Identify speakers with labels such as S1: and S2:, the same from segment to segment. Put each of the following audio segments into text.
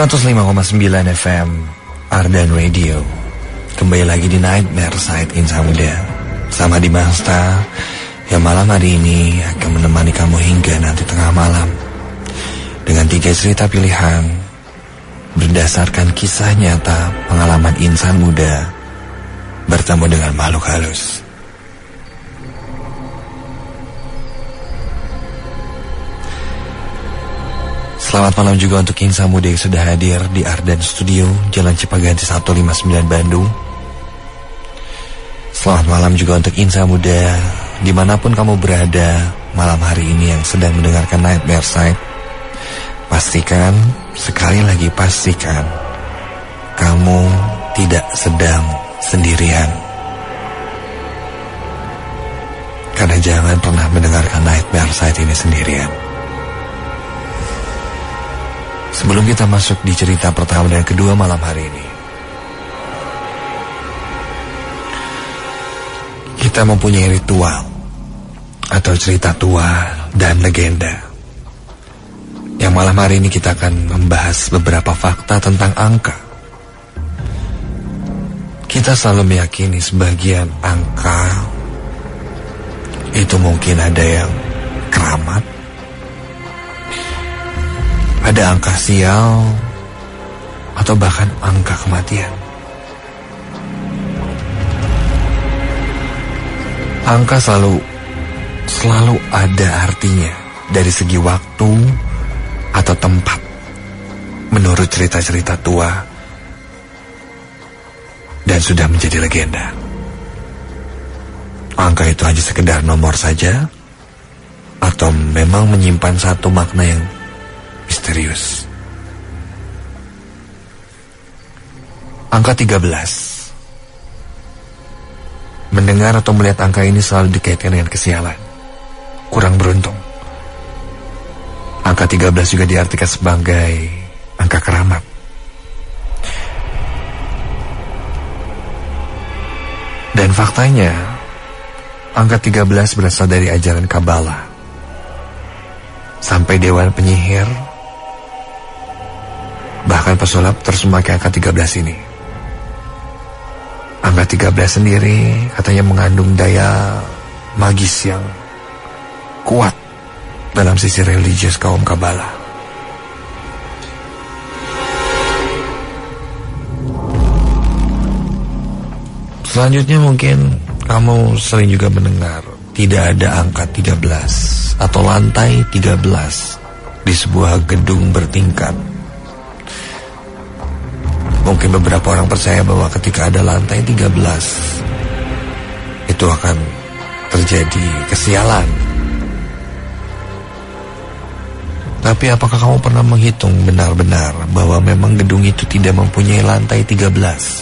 S1: 105,9 FM Ardan Radio. Kembali lagi di Nightmare Side Insan Muda sama Dimasta yang malam hari ini akan menemani kamu hingga nanti tengah malam dengan 3 cerita pilihan berdasarkan kisah nyata pengalaman insan muda bertemu dengan makhluk halus. Selamat malam juga untuk insan muda yang sudah hadir di Ardan Studio, Jalan Cipaganti 159 Bandung. Selamat malam juga untuk insan muda dimanapun kamu berada malam hari ini yang sedang mendengarkan Nightmare Side. Pastikan, sekali lagi pastikan, kamu tidak sedang sendirian. Karena jangan pernah mendengarkan Nightmare Side ini sendirian. Sebelum kita masuk di cerita pertama dan kedua malam hari ini, kita mempunyai ritual atau cerita tua dan legenda. Yang malam hari ini kita akan membahas beberapa fakta tentang angka. Kita selalu meyakini sebagian angka itu mungkin ada yang keramat, ada angka sial, atau bahkan angka kematian. Angka selalu ada artinya dari segi waktu atau tempat. Menurut cerita-cerita tua dan sudah menjadi legenda. Angka itu hanya sekedar nomor saja atau memang menyimpan satu makna yang misterius. Angka 13. Mendengar atau melihat angka ini selalu dikaitkan dengan kesialan, kurang beruntung. Angka 13 juga diartikan sebagai angka keramat. Dan faktanya, angka 13 berasal dari ajaran Kabbalah. Sampai dewan penyihir, bahkan pesulap terus memakai angka 13 ini. Angka 13 sendiri katanya mengandung daya magis yang kuat dalam sisi religius kaum Kabbalah. Selanjutnya mungkin kamu sering juga mendengar tidak ada angka 13 atau lantai 13 di sebuah gedung bertingkat. Mungkin beberapa orang percaya bahwa ketika ada lantai 13 itu akan terjadi kesialan. Tapi apakah kamu pernah menghitung benar-benar bahwa memang gedung itu tidak mempunyai lantai 13?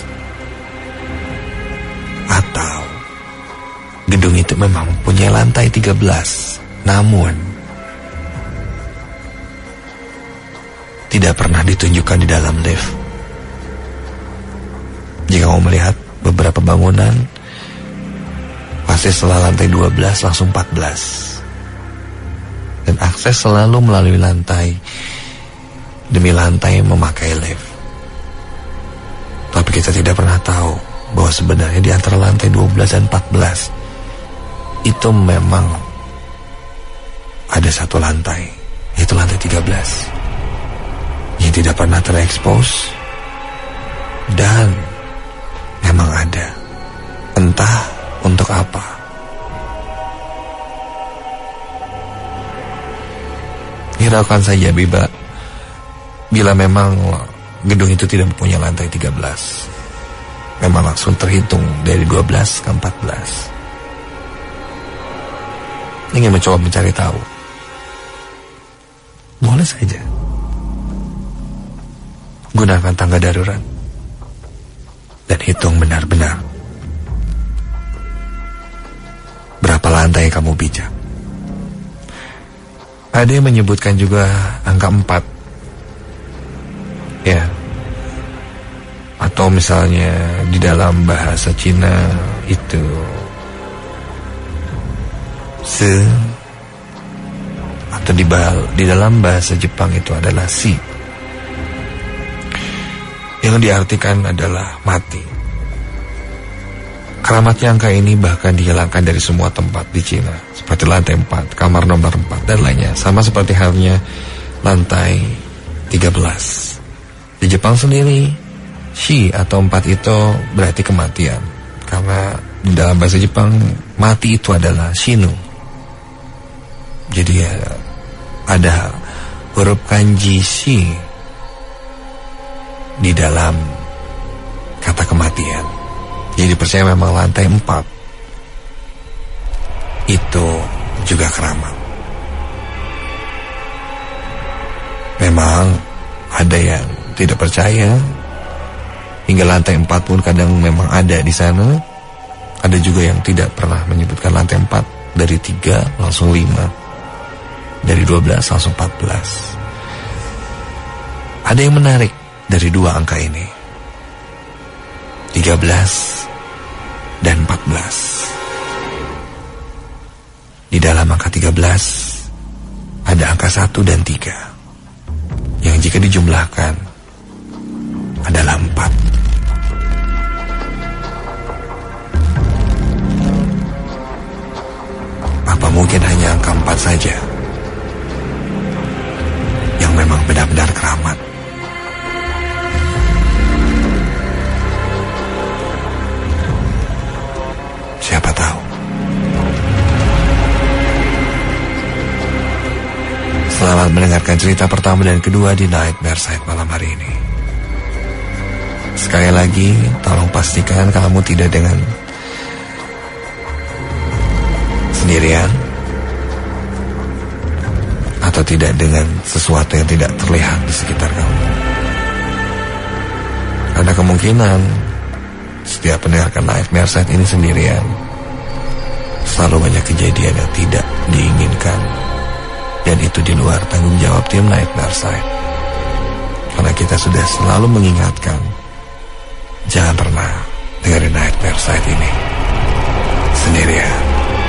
S1: Atau gedung itu memang mempunyai lantai 13, namun tidak pernah ditunjukkan di dalam lift. Jika kamu melihat beberapa bangunan, pasti setelah lantai 12 langsung 14. Dan akses selalu melalui lantai demi lantai memakai lift. Tapi kita tidak pernah tahu bahwa sebenarnya di antara lantai 12 dan 14 itu memang ada satu lantai, yaitu lantai 13 yang tidak pernah terekspos dan memang ada, entah untuk apa. Hiraukan saja bila memang gedung itu tidak mempunyai lantai 13, memang langsung terhitung dari 12 ke 14. Ingin mencoba mencari tahu, boleh saja. Gunakan tangga darurat dan hitung benar-benar berapa lantai kamu pijak. Ada yang menyebutkan juga angka 4, ya, atau misalnya di dalam bahasa Cina itu atau di dalam bahasa Jepang itu adalah si. yang diartikan adalah mati. Keramatnya angka ini bahkan dihilangkan dari semua tempat di Cina, seperti lantai 4, kamar nomor 4, dan lainnya. Sama seperti halnya lantai 13. Di Jepang sendiri, shi atau 4 itu berarti kematian. Karena di dalam bahasa Jepang, mati itu adalah shinu. Jadi ada huruf kanji shi di dalam kata kematian. Jadi percaya memang lantai 4 itu juga keramat. Memang ada yang tidak percaya, hingga lantai 4 pun kadang memang ada di sana. Ada juga yang tidak pernah menyebutkan lantai 4. Dari 3 langsung 5, dari 12 langsung 14. Ada yang menarik dari 2 angka ini, 13 dan 14. Di dalam angka 13 ada angka 1 dan 3 yang jika dijumlahkan adalah 4. Apa mungkin hanya angka 4 saja yang memang benar-benar keramat? Siapa tahu. Selamat mendengarkan cerita pertama dan kedua di Nightmare Side malam hari ini. Sekali lagi, tolong pastikan kamu tidak dengan sendirian atau tidak dengan sesuatu yang tidak terlihat di sekitar kamu. Ada kemungkinan setiap mendengarkan Nightmare Side ini sendirian, selalu banyak kejadian yang tidak diinginkan, dan itu di luar tanggung jawab tim Nightmare Side. Karena kita sudah selalu mengingatkan, jangan pernah dengerin Nightmare Side ini sendirian.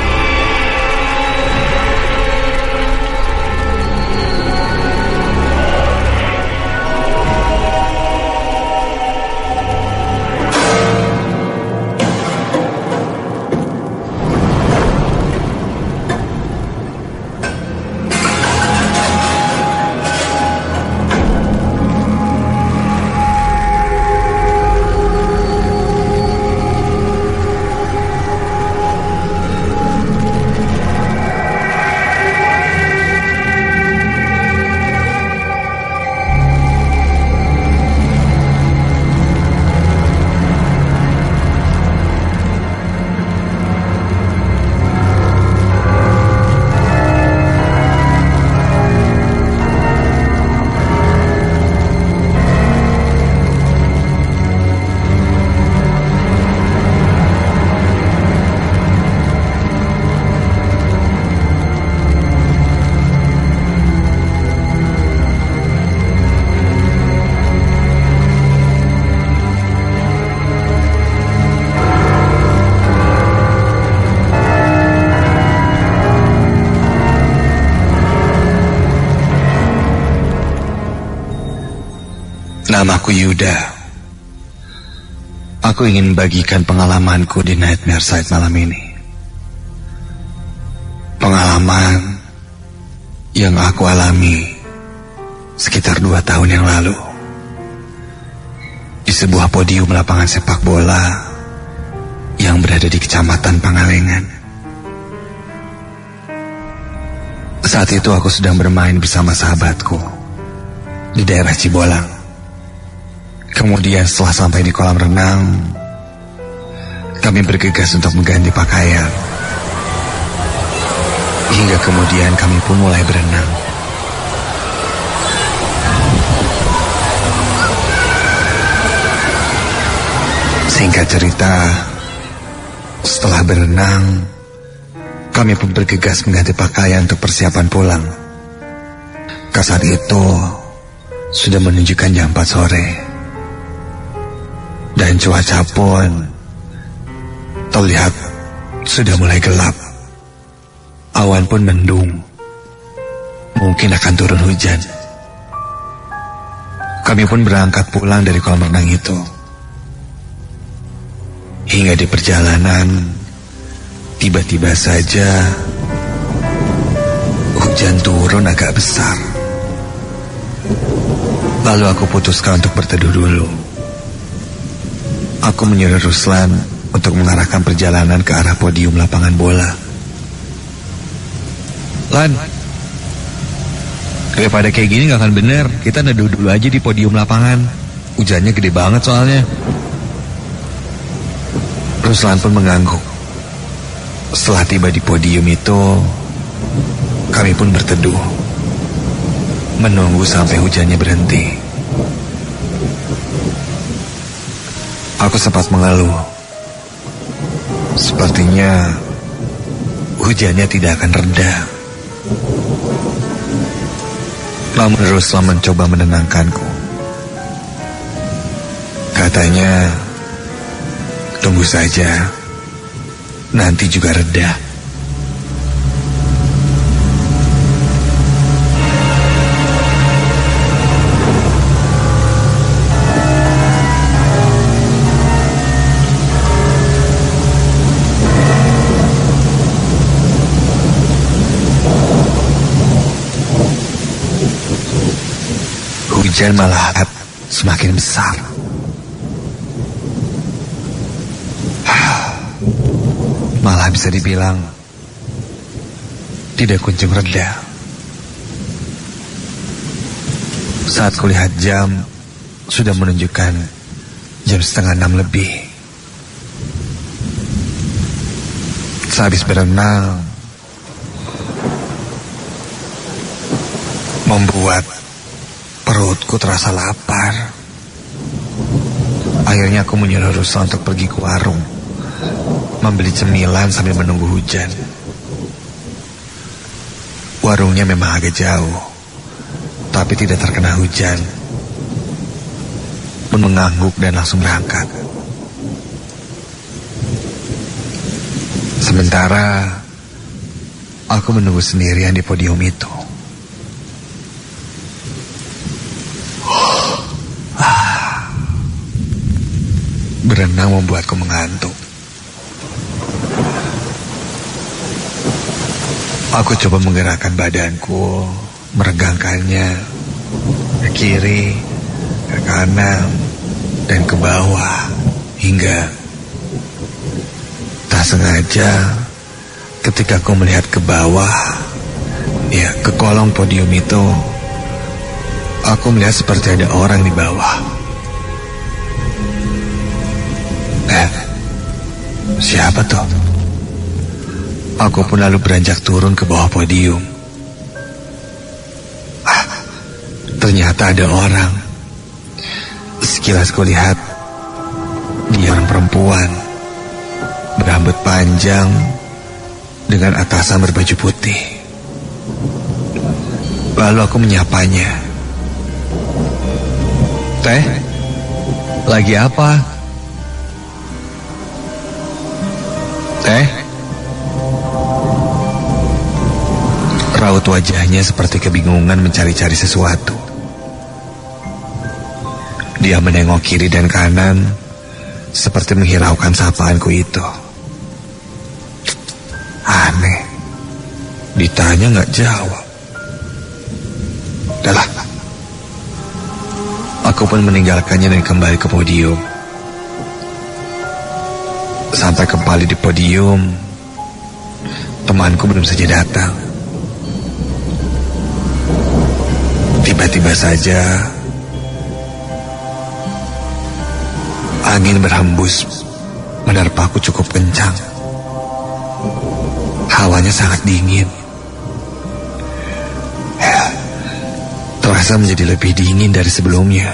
S1: Namaku Yuda. Aku ingin bagikan pengalamanku di Nightmare Side malam ini. Pengalaman yang aku alami sekitar 2 tahun yang lalu di sebuah podium lapangan sepak bola yang berada di Kecamatan Pangalengan. Saat itu aku sedang bermain bersama sahabatku di daerah Cibolang. Kemudian setelah sampai di kolam renang, kami bergegas untuk mengganti pakaian. Hingga kemudian kami pun mulai berenang. Singkat cerita, setelah berenang, kami pun bergegas mengganti pakaian untuk persiapan pulang. Saat itu sudah menunjukkan jam 4 sore. Dan cuaca pun terlihat sudah mulai gelap. Awan pun mendung. Mungkin akan turun hujan. Kami pun berangkat pulang dari kolam renang itu. Hingga di perjalanan, tiba-tiba saja hujan turun agak besar. Lalu aku putuskan untuk berteduh dulu. Aku menyuruh Ruslan untuk mengarahkan perjalanan ke arah podium lapangan bola. Lan, daripada kayak gini gak akan bener. Kita neduh dulu aja di podium lapangan. Hujannya gede banget soalnya. Ruslan pun mengangguk. Setelah tiba di podium itu, kami pun berteduh, menunggu sampai hujannya berhenti. Aku sempat mengeluh. Sepertinya hujannya tidak akan reda. Namun Ruslan mencoba menenangkanku. Katanya, tunggu saja, nanti juga reda. Hujan malah semakin besar. Malah bisa dibilang tidak kunjung reda. Saat kulihat jam, sudah menunjukkan jam 5:30 lebih. Sehabis berenang, membuat perutku terasa lapar. Akhirnya aku menyuruh Ruslan untuk pergi ke warung, membeli cemilan sambil menunggu hujan. Warungnya memang agak jauh, tapi tidak terkena hujan. Pun mengangguk dan langsung berangkat. Sementara aku menunggu sendirian di podium itu. Berenang membuatku mengantuk. Aku coba menggerakkan badanku, meregangkannya ke kiri, ke kanan, dan ke bawah, hingga tak sengaja ketika aku melihat ke bawah, ya ke kolong podium itu, aku melihat seperti ada orang di bawah. Siapa tuh? Aku pun lalu beranjak turun ke bawah podium. Ternyata ada orang. Sekilas kulihat, dia orang perempuan, berambut panjang, dengan atasan berbaju putih. Lalu aku menyapanya. Teh, lagi apa? Teh? Raut wajahnya seperti kebingungan mencari-cari sesuatu. Dia menengok kiri dan kanan, seperti menghiraukan sapaanku itu. Aneh, ditanya gak jawab. Udahlah. Aku pun meninggalkannya dan kembali ke podium. Sampai kembali di podium, temanku belum saja datang. Tiba-tiba saja angin berhembus menerpaku cukup kencang. Hawanya sangat dingin. Terasa menjadi lebih dingin dari sebelumnya.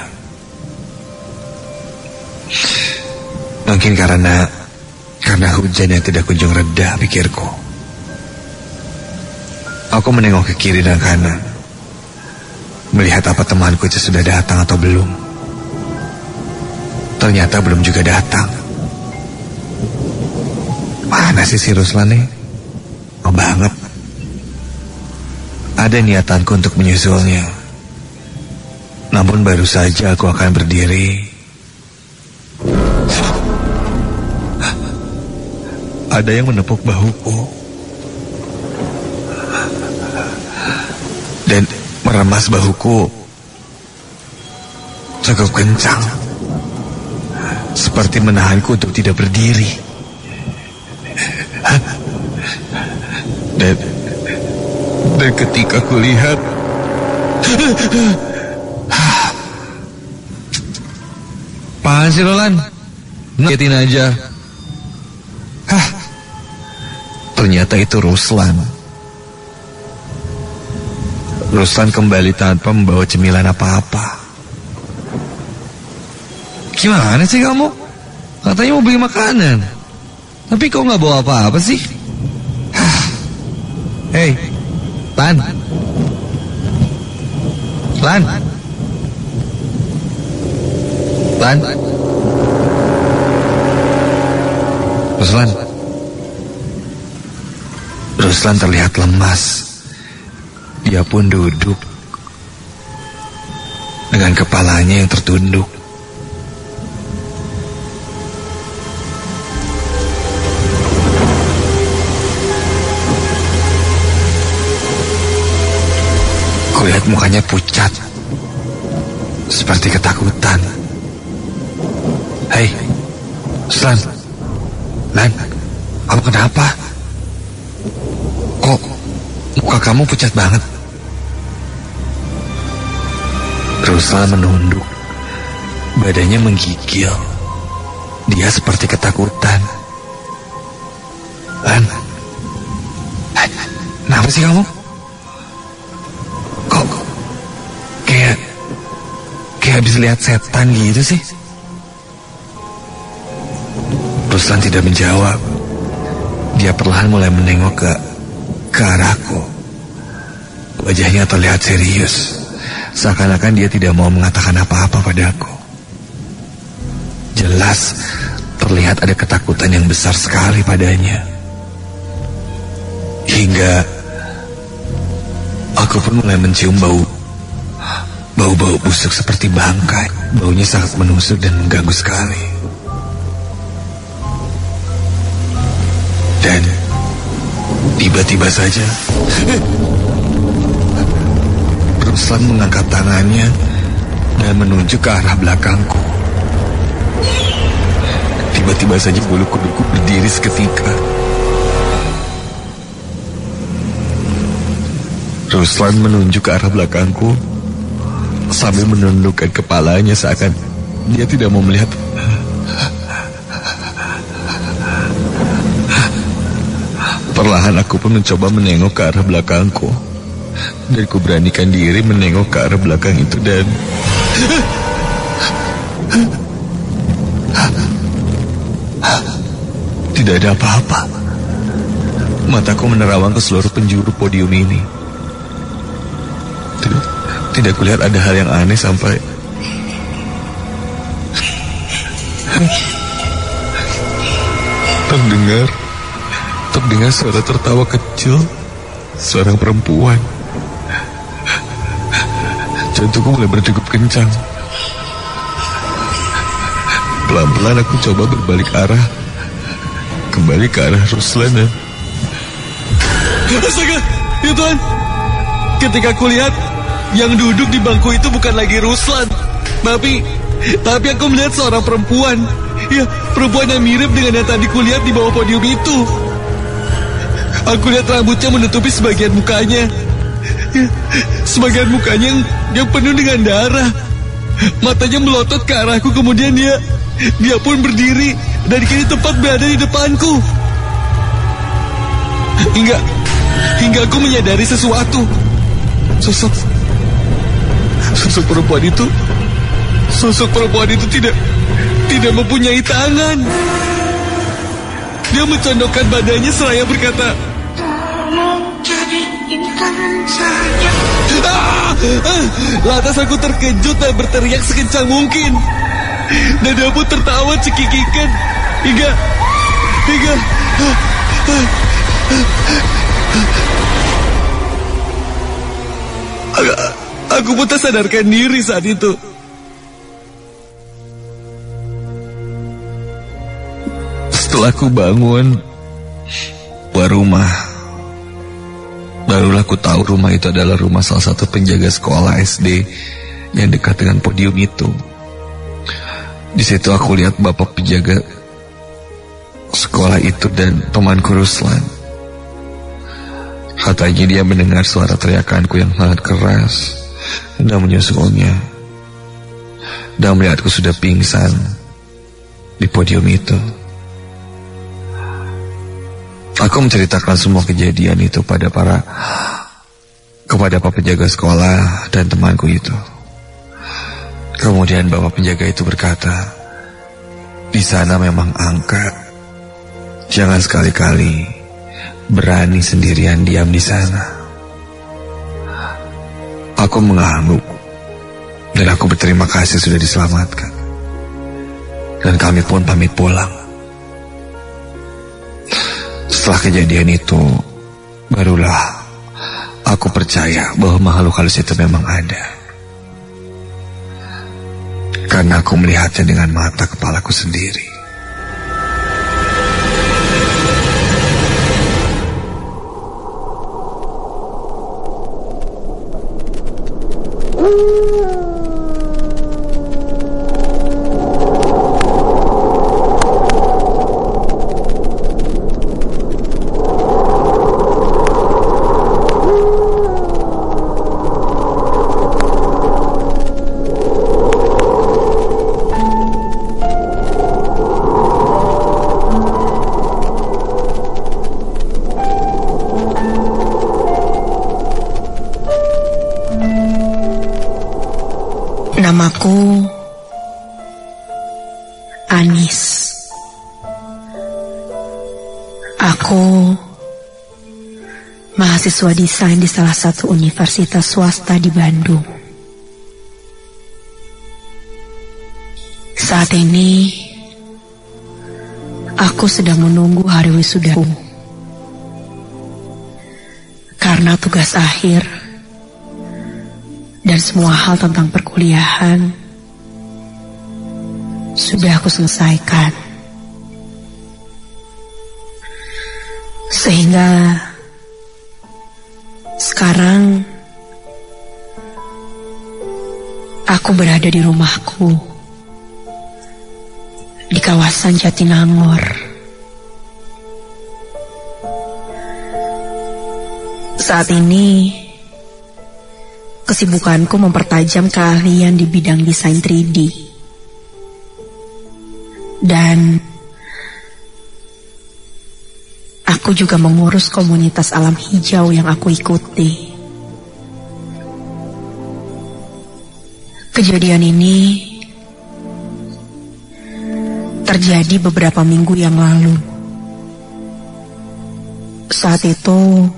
S1: Mungkin karena hujan yang tidak kunjung reda, pikirku. Aku menengok ke kiri dan kanan, melihat apa temanku itu sudah datang atau belum. Ternyata belum juga datang. Mana sih si Ruslan nih? Oh banget. Ada niatanku untuk menyusulnya, namun Namun baru saja aku akan berdiri, ada yang menepuk bahuku dan meremas bahuku cukup kencang, seperti menahanku untuk tidak berdiri. Dan ketika kulihat, apaan sih Roland? Ngagetin aja. Ternyata itu Ruslan. Ruslan kembali tanpa membawa cemilan apa-apa. Gimana sih kamu? Katanya mau beli makanan, tapi kok nggak bawa apa-apa sih? Hei, Lan. Ruslan terlihat lemas. Dia pun duduk dengan kepalanya yang tertunduk. Kulihat mukanya pucat, seperti ketakutan. Hei, Ruslan, Lan, kamu kenapa? Kok muka kamu pucat banget? Ruslan menunduk, badannya menggigil. Dia seperti ketakutan. Lan, kenapa sih kamu? Kok kayak habis lihat setan gitu sih? Ruslan tidak menjawab. Dia perlahan mulai menengok ke arahku. Wajahnya terlihat serius, seakan-akan dia tidak mau mengatakan apa-apa padaku. Jelas terlihat ada ketakutan yang besar sekali padanya. Hingga aku pun mulai mencium bau busuk seperti bangkai. Baunya sangat menusuk dan mengganggu sekali. Dan tiba-tiba saja Ruslan mengangkat tangannya dan menunjuk ke arah belakangku. Tiba-tiba saja bulu kuduku berdiri seketika. Ruslan menunjuk ke arah belakangku sambil menundukkan kepalanya seakan dia tidak mau melihat. Perlahan aku pun mencoba menengok ke arah belakangku, dan ku beranikan diri menengok ke arah belakang itu dan tidak ada apa-apa. Mataku menerawang ke seluruh penjuru podium ini. Tidak kulihat ada hal yang aneh sampai terdengar suara tertawa kecil seorang perempuan. Jantungku mulai berdegup kencang. Pelan-pelan aku coba berbalik arah, kembali ke arah Ruslan. Astaga, ya Tuhan! Ketika aku lihat, yang duduk di bangku itu bukan lagi Ruslan, tapi aku melihat seorang perempuan. Ya, perempuan yang mirip dengan yang tadi kulihat di bawah podium itu. Aku lihat rambutnya menutupi sebagian mukanya. Ya, sebagian mukanya yang penuh dengan darah. Matanya melotot ke arahku, kemudian dia pun berdiri dan kini tepat berada di depanku. Hingga aku menyadari sesuatu. Sosok perempuan itu tidak mempunyai tangan. Dia mencondokkan badannya seraya berkata, "Tolong cariin tangan saya." Lantas aku terkejut dan berteriak sekencang mungkin. Dan dia pun tertawa cekikikan hingga Aku pun tak sadarkan diri saat itu. Setelah aku bangun keluar rumah, barulah aku tahu rumah itu adalah rumah salah satu penjaga sekolah SD yang dekat dengan podium itu. Di situ aku lihat bapak penjaga sekolah itu dan temanku Ruslan. Katanya dia mendengar suara teriakanku yang sangat keras dan menyusulnya, dan melihatku sudah pingsan di podium itu. Aku menceritakan semua kejadian itu kepada pak penjaga sekolah dan temanku itu. Kemudian bapak penjaga itu berkata, di sana memang angker. Jangan sekali-kali berani sendirian diam di sana. Aku mengangguk dan aku berterima kasih sudah diselamatkan. Dan kami pun pamit pulang. Setelah kejadian itu, barulah aku percaya bahwa makhluk halus itu memang ada. Karena aku melihatnya dengan mata kepalaku sendiri.
S2: Namaku Anis. Aku mahasiswa desain di salah satu universitas swasta di Bandung. Saat ini aku sedang menunggu hari wisudaku. Karena tugas akhir dan semua hal tentang perkuliahan sudah aku selesaikan. Sehingga sekarang aku berada di rumahku di kawasan Jatinangor. Saat ini kesibukanku mempertajam keahlian di bidang desain 3D. Dan aku juga mengurus komunitas alam hijau yang aku ikuti. Kejadian ini terjadi beberapa minggu yang lalu. Saat itu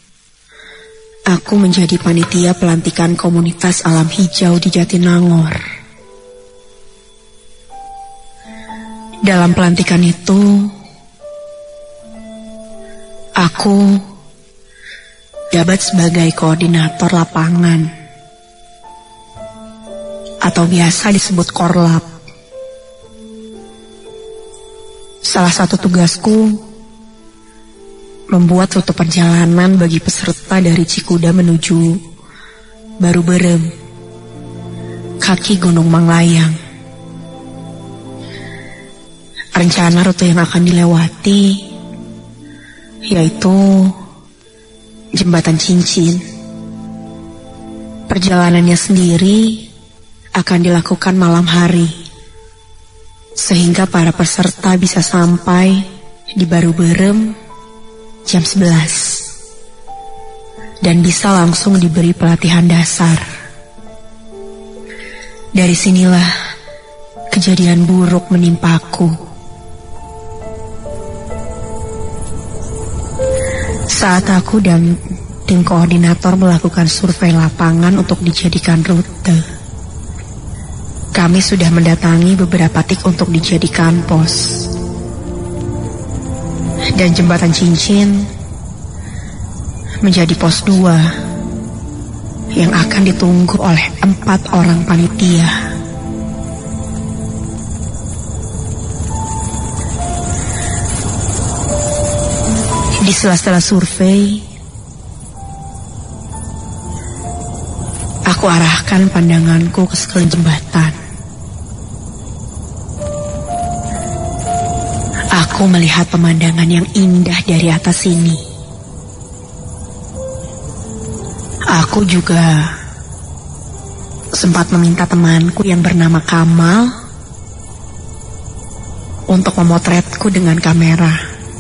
S2: aku menjadi panitia pelantikan komunitas alam hijau di Jatinangor. Dalam pelantikan itu, aku jabat sebagai koordinator lapangan, atau biasa disebut korlap. Salah satu tugasku membuat rute perjalanan bagi peserta dari Cikuda menuju Baruberem, kaki Gunung Manglayang. Rencana rute yang akan dilewati yaitu Jembatan Cincin. Perjalanannya sendiri akan dilakukan malam hari, sehingga para peserta bisa sampai di Baruberem jam 11 dan bisa langsung diberi pelatihan dasar. Dari sinilah kejadian buruk menimpaku. Saat aku dan tim koordinator melakukan survei lapangan untuk dijadikan rute, kami sudah mendatangi beberapa titik untuk dijadikan pos. Dan Jembatan Cincin menjadi pos 2 yang akan ditunggu oleh 4 orang panitia. Di sela-sela survei, aku arahkan pandanganku ke sekeliling jembatan. Aku melihat pemandangan yang indah dari atas sini. Aku juga sempat meminta temanku yang bernama Kamal untuk memotretku dengan kamera.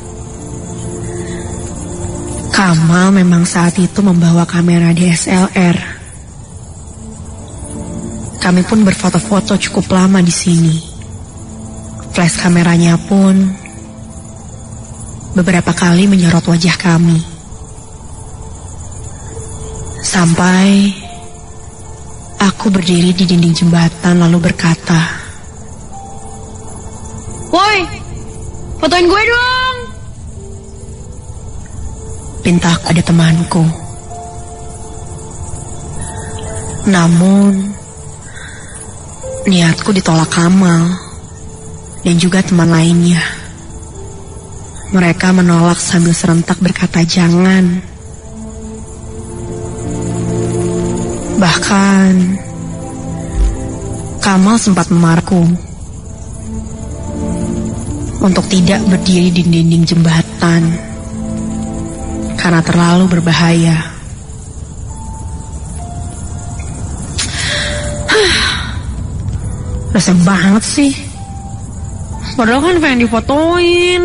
S2: Kamal memang saat itu membawa kamera DSLR. Kami pun berfoto-foto cukup lama di sini. Flash kameranya pun beberapa kali menyorot wajah kami. Sampai aku berdiri di dinding jembatan lalu berkata, "Woi, fotoin gue dong!" Pintaku ada temanku. Namun niatku ditolak Kamal dan juga teman lainnya. Mereka menolak sambil serentak berkata jangan. Bahkan Kamal sempat memarahku untuk tidak berdiri di dinding jembatan karena terlalu berbahaya. Rasa banget sih. Padahal kan pengen difotoin.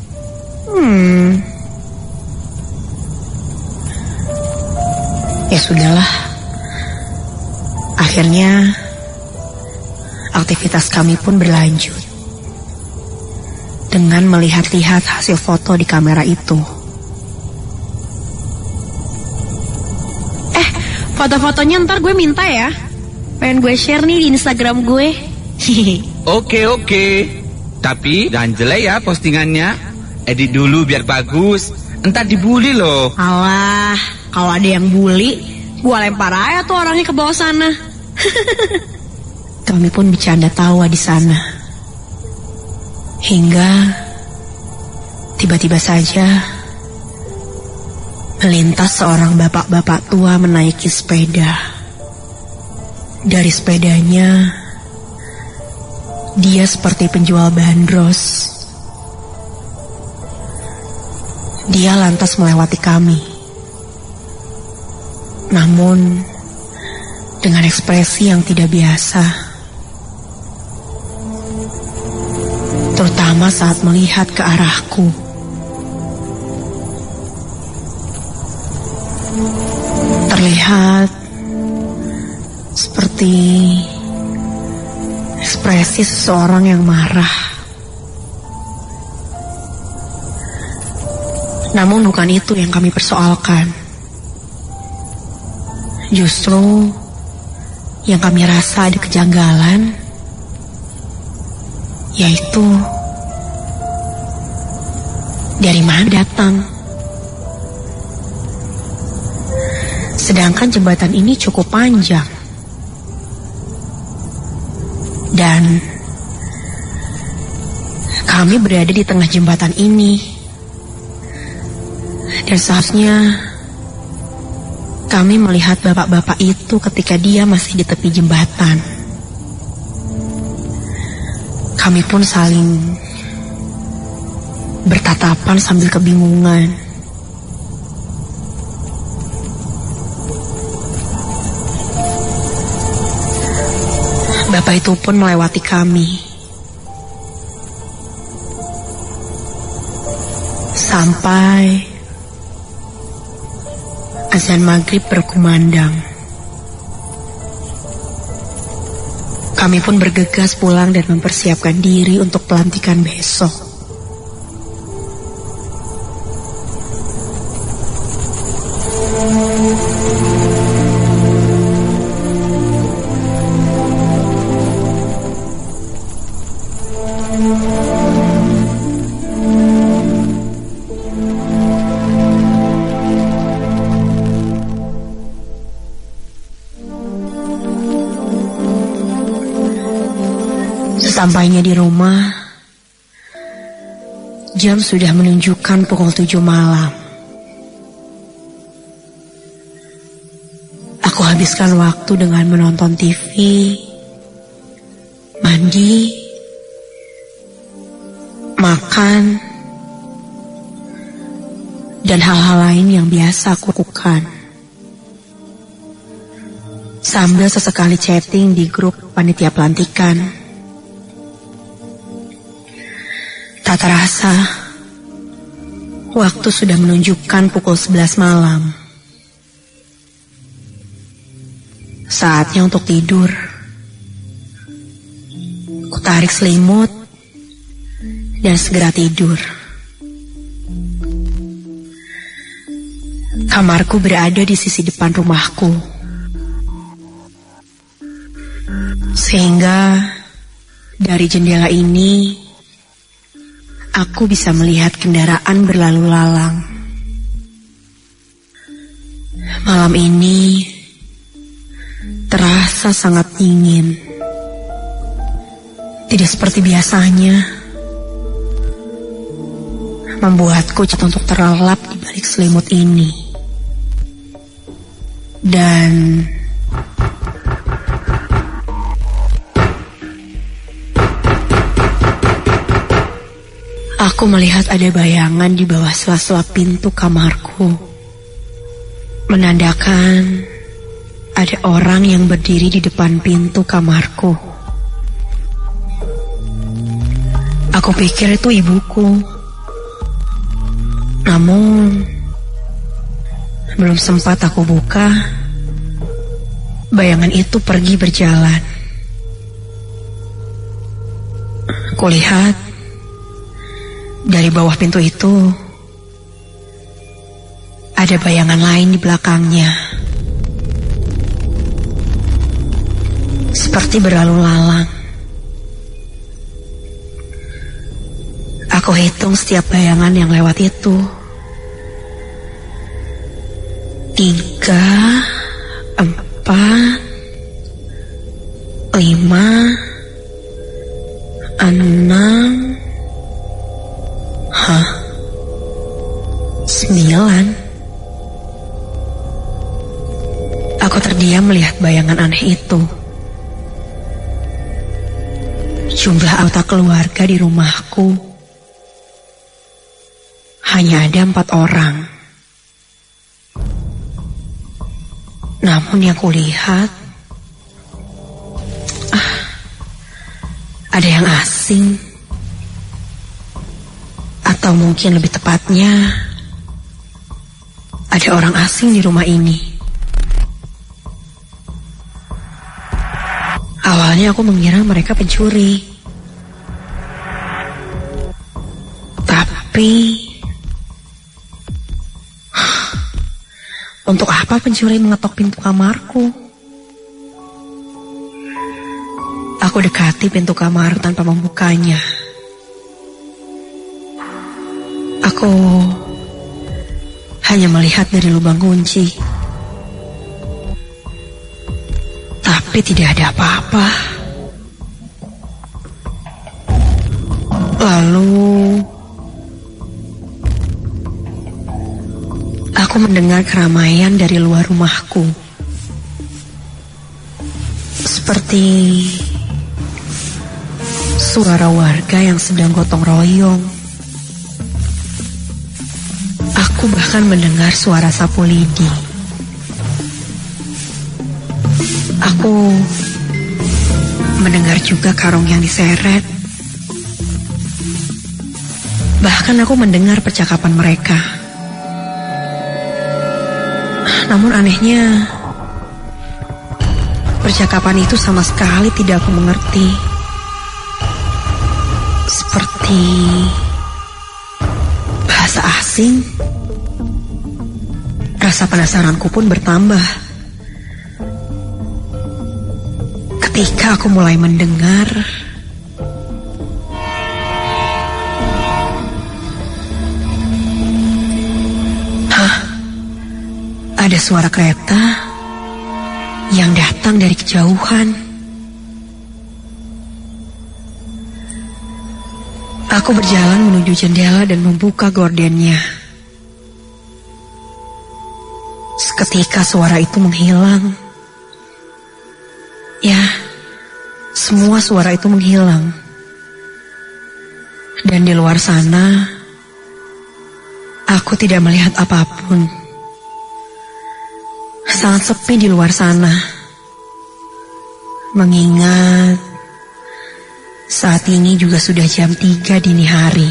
S2: Ya sudahlah. Akhirnya aktivitas kami pun berlanjut dengan melihat-lihat hasil foto di kamera itu. Foto-fotonya ntar gue minta ya. Pengen gue share nih di Instagram gue.
S3: Oke. Tapi jangan jelek ya postingannya. Edit dulu biar bagus. Entar dibully loh.
S2: Alah, kalau ada yang bully, gue lempar aja tuh orangnya ke bawah sana. Kami pun bercanda tawa di sana. Hingga tiba-tiba saja melintas seorang bapak-bapak tua menaiki sepeda. Dari sepedanya, dia seperti penjual bandros. Dia lantas melewati kami. Namun, dengan ekspresi yang tidak biasa. Terutama saat melihat ke arahku. Terlihat seperti ekspresi seseorang yang marah. Namun bukan itu yang kami persoalkan. Justru yang kami rasa ada kejanggalan, yaitu dari mana datang. Sedangkan jembatan ini cukup panjang. Dan kami berada di tengah jembatan ini. Dan seharusnya kami melihat bapak-bapak itu ketika dia masih di tepi jembatan. Kami pun saling bertatapan sambil kebingungan. Bapak itu pun melewati kami. Sampai azan maghrib berkumandang. Kami pun bergegas pulang dan mempersiapkan diri untuk pelantikan besok. Sesampainya di rumah, jam sudah menunjukkan pukul 7 malam. Aku habiskan waktu dengan menonton TV, mandi, makan, dan hal-hal lain yang biasa aku lakukan. Sambil sesekali chatting di grup panitia pelantikan. Tak terasa, waktu sudah menunjukkan pukul 11 malam. Saatnya untuk tidur. Ku tarik selimut dan segera tidur. Kamarku berada di sisi depan rumahku, sehingga dari jendela ini aku bisa melihat kendaraan berlalu lalang. Malam ini terasa sangat dingin. Tidak seperti biasanya, membuatku cenderung untuk terlelap di balik selimut ini. Dan aku melihat ada bayangan di bawah sela-sela pintu kamarku, menandakan ada orang yang berdiri di depan pintu kamarku. Aku pikir itu ibuku. Namun belum sempat aku buka, bayangan itu pergi berjalan. Kulihat dari bawah pintu itu ada bayangan lain di belakangnya, seperti berlalu lalang. Aku hitung setiap bayangan yang lewat itu. 3, 4, 5, 6, 9. Aku terdiam melihat bayangan aneh itu. Jumlah anggota keluarga di rumahku hanya ada 4 orang. Namun yang kulihat, ada yang asing. Atau mungkin lebih tepatnya, ada orang asing di rumah ini. Awalnya aku mengira mereka pencuri. Tapi untuk apa pencuri mengetok pintu kamarku? Aku dekati pintu kamar tanpa membukanya. Aku hanya melihat dari lubang kunci. Tapi tidak ada apa-apa. Lalu aku mendengar keramaian dari luar rumahku. Seperti suara warga yang sedang gotong royong. Aku bahkan mendengar suara sapu lidi. Aku mendengar juga karung yang diseret. Bahkan aku mendengar percakapan mereka. Namun anehnya, percakapan itu sama sekali tidak aku mengerti. Seperti bahasa asing. Rasa penasaranku pun bertambah ketika aku mulai mendengar ada suara kereta yang datang dari kejauhan. Aku berjalan menuju jendela dan membuka gordennya. Seketika suara itu menghilang. Ya, semua suara itu menghilang. Dan di luar sana, aku tidak melihat apapun. Sangat sepi di luar sana. Mengingat saat ini juga sudah jam 3 dini hari.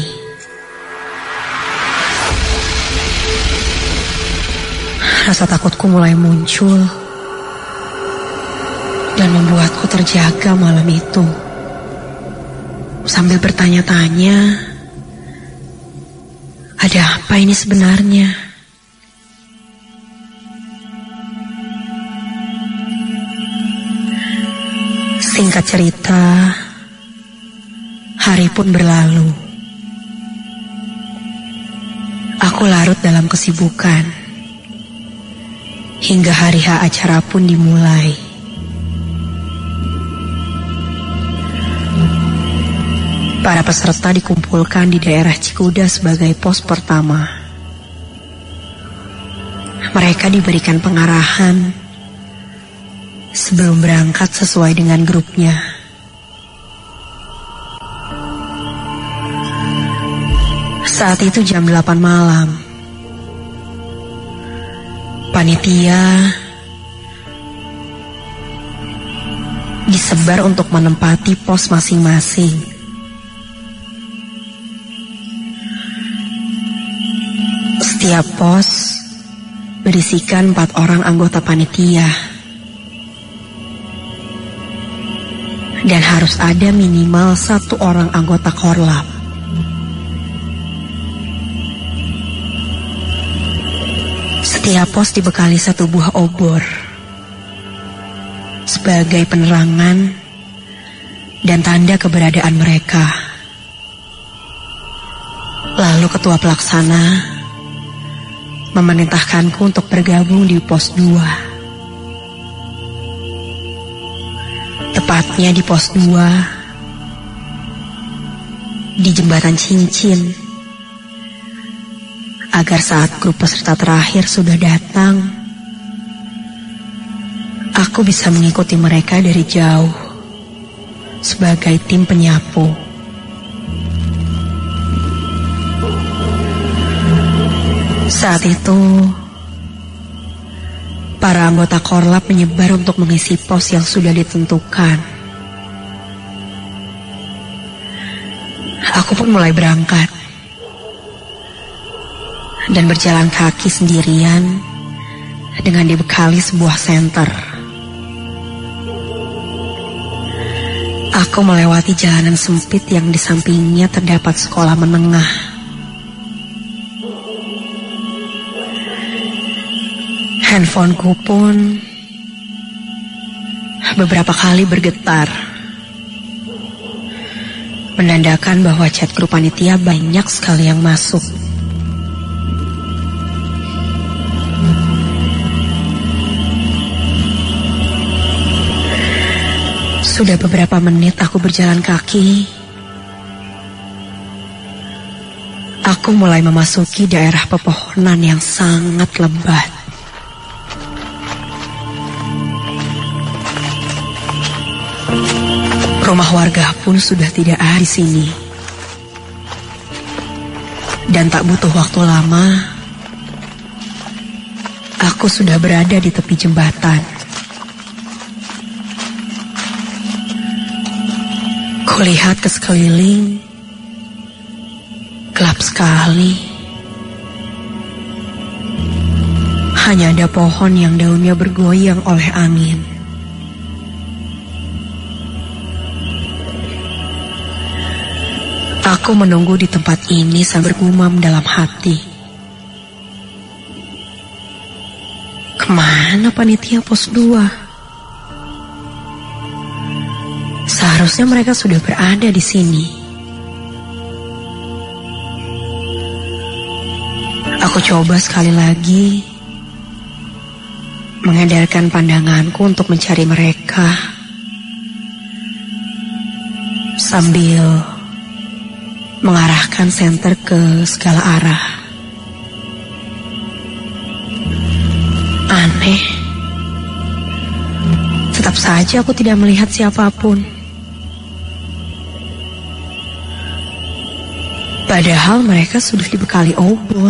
S2: Rasa takutku mulai muncul dan membuatku terjaga malam itu. Sambil bertanya-tanya, ada apa ini sebenarnya? Singkat cerita, hari pun berlalu. Aku larut dalam kesibukan. Hingga hari H acara pun dimulai. Para peserta dikumpulkan di daerah Cikuda sebagai pos pertama. Mereka diberikan pengarahan sebelum berangkat sesuai dengan grupnya. Saat itu jam 8 malam. Panitia disebar untuk menempati pos masing-masing. Setiap pos berisikan 4 orang anggota panitia. Dan harus ada minimal 1 orang anggota korlap. Setiap pos dibekali 1 buah obor sebagai penerangan dan tanda keberadaan mereka. Lalu ketua pelaksana memerintahkanku untuk bergabung di pos 2. Tepatnya di pos 2, di jembatan cincin, agar saat grup peserta terakhir sudah datang, aku bisa mengikuti mereka dari jauh sebagai tim penyapu. Saat itu, para anggota korlap menyebar untuk mengisi pos yang sudah ditentukan. Aku pun mulai berangkat dan berjalan kaki sendirian dengan dibekali sebuah senter. Aku melewati jalanan sempit yang di sampingnya terdapat sekolah menengah. Handphoneku pun beberapa kali bergetar, menandakan bahwa chat grup panitia banyak sekali yang masuk. Sudah beberapa menit aku berjalan kaki. Aku mulai memasuki daerah pepohonan yang sangat lebat. Rumah warga pun sudah tidak ada di sini. Dan tak butuh waktu lama, aku sudah berada di tepi jembatan. Kulihat ke sekeliling, gelap sekali. Hanya ada pohon yang daunnya bergoyang oleh angin. Aku menunggu di tempat ini sambil bergumam dalam hati. Kemana panitia pos 2? Seharusnya mereka sudah berada di sini. Aku coba sekali lagi mengedarkan pandanganku untuk mencari mereka, sambil mengarahkan senter ke segala arah. Aneh. Tetap saja aku tidak melihat siapapun. Padahal mereka sudah dibekali obor.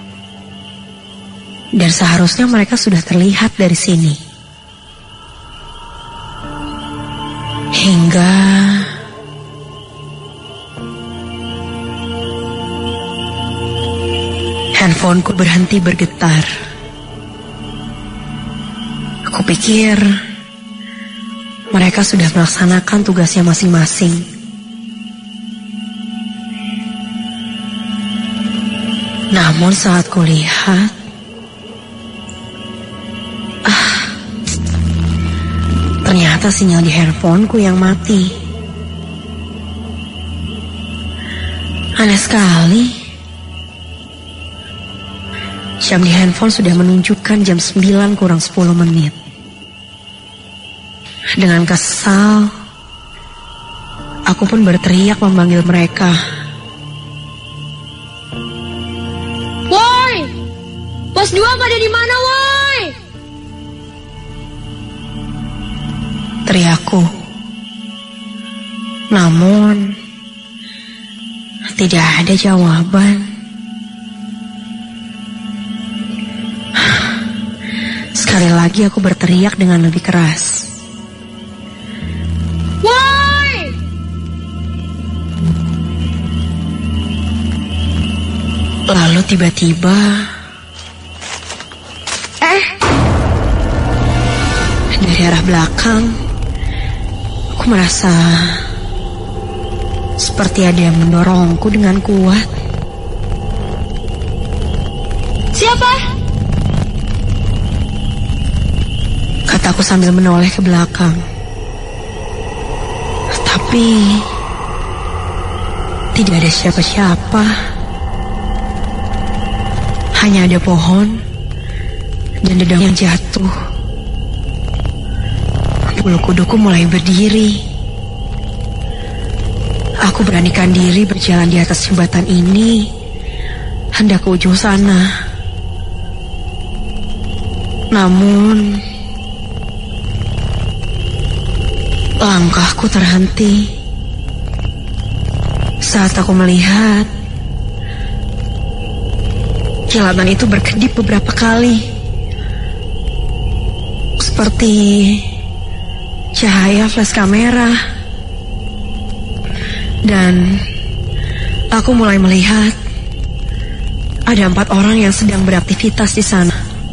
S2: Dan seharusnya mereka sudah terlihat dari sini. Hingga handphoneku berhenti bergetar. Aku pikir mereka sudah melaksanakan tugasnya masing-masing. Namun saat kulihat, ternyata sinyal di handphoneku yang mati. Aneh sekali. Jam di handphone sudah menunjukkan jam 9 kurang 10 menit. Dengan kesal, aku pun berteriak memanggil mereka.
S4: Woi! Pos 2 pada di mana, woi?
S2: Teriakku. Namun, tidak ada jawaban. Sekali lagi aku berteriak dengan lebih keras.
S4: Woi!
S2: Lalu tiba-tiba dari arah belakang aku merasa seperti ada yang mendorongku dengan kuat.
S4: Siapa?
S2: Kataku sambil menoleh ke belakang. Tapi tidak ada siapa-siapa. Hanya ada pohon dan dedaunan yang jatuh. Bulu kuduku mulai berdiri. Aku beranikan diri berjalan di atas jembatan ini, hendak ke ujung sana. Namun, langkahku terhenti saat aku melihat kilatan itu berkedip beberapa kali, seperti cahaya flash kamera. Dan aku mulai melihat ada 4 orang yang sedang beraktivitas di sana.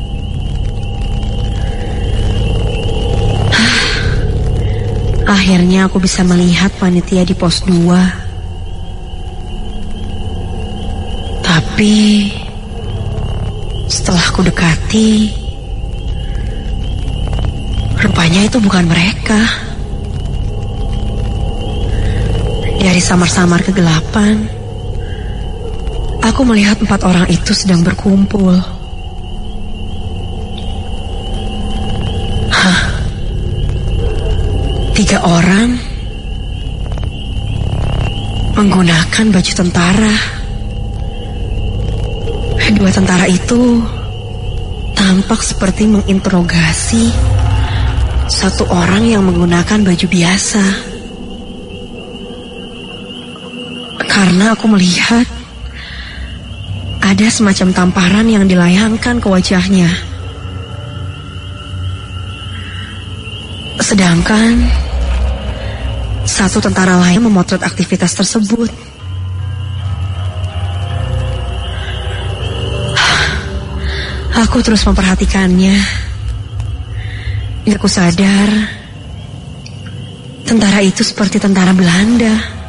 S2: Akhirnya aku bisa melihat panitia di pos 2. Tapi setelah aku dekati, rupanya itu bukan mereka. Dari samar-samar kegelapan, aku melihat 4 orang itu sedang berkumpul. 3 orang menggunakan baju tentara. 2 tentara itu tampak seperti menginterogasi 1 orang yang menggunakan baju biasa. Karena aku melihat ada semacam tamparan yang dilayangkan ke wajahnya. Sedangkan 1 tentara lain memotret aktivitas tersebut. Aku terus memperhatikannya. Aku sadar tentara itu seperti tentara Belanda.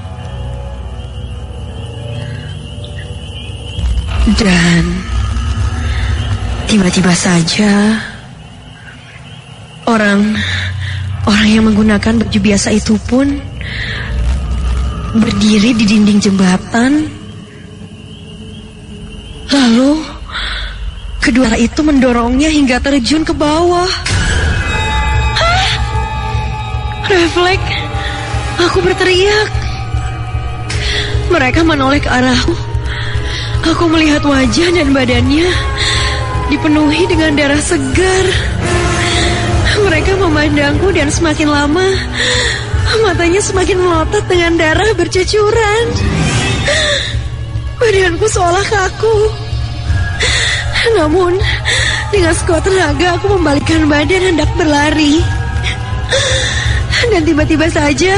S2: Dan tiba-tiba saja orang yang menggunakan baju biasa itu pun berdiri di dinding jembatan. Lalu kedua itu mendorongnya hingga terjun ke bawah. Refleks, aku berteriak. Mereka menoleh ke arahku. Aku melihat wajah dan badannya dipenuhi dengan darah segar. Mereka memandangku dan semakin lama matanya semakin melotot dengan darah bercucuran. Badanku seolah kaku. Namun dengan sekuat tenaga aku membalikkan badan hendak berlari. Dan tiba-tiba saja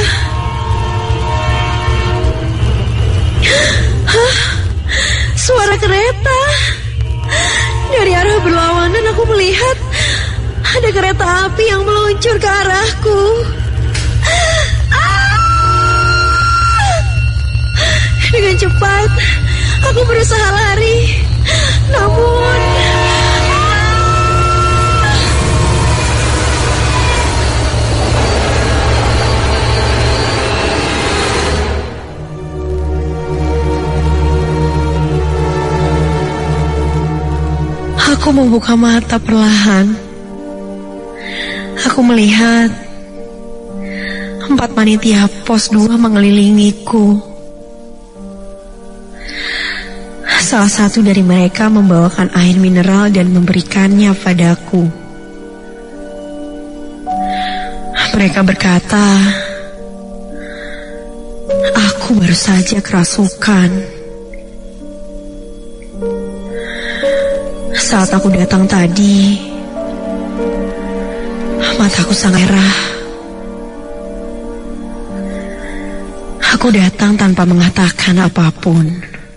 S2: suara kereta. Dari arah berlawanan aku melihat ada kereta api yang meluncur ke arahku. Dengan cepat aku berusaha lari. Namun aku membuka mata perlahan. Aku melihat 4 panitia pos 2 mengelilingiku. Salah satu dari mereka membawakan air mineral dan memberikannya padaku. Mereka berkata, aku baru saja kerasukan. Saat aku datang tadi, mataku sangat merah. Aku datang tanpa mengatakan apapun.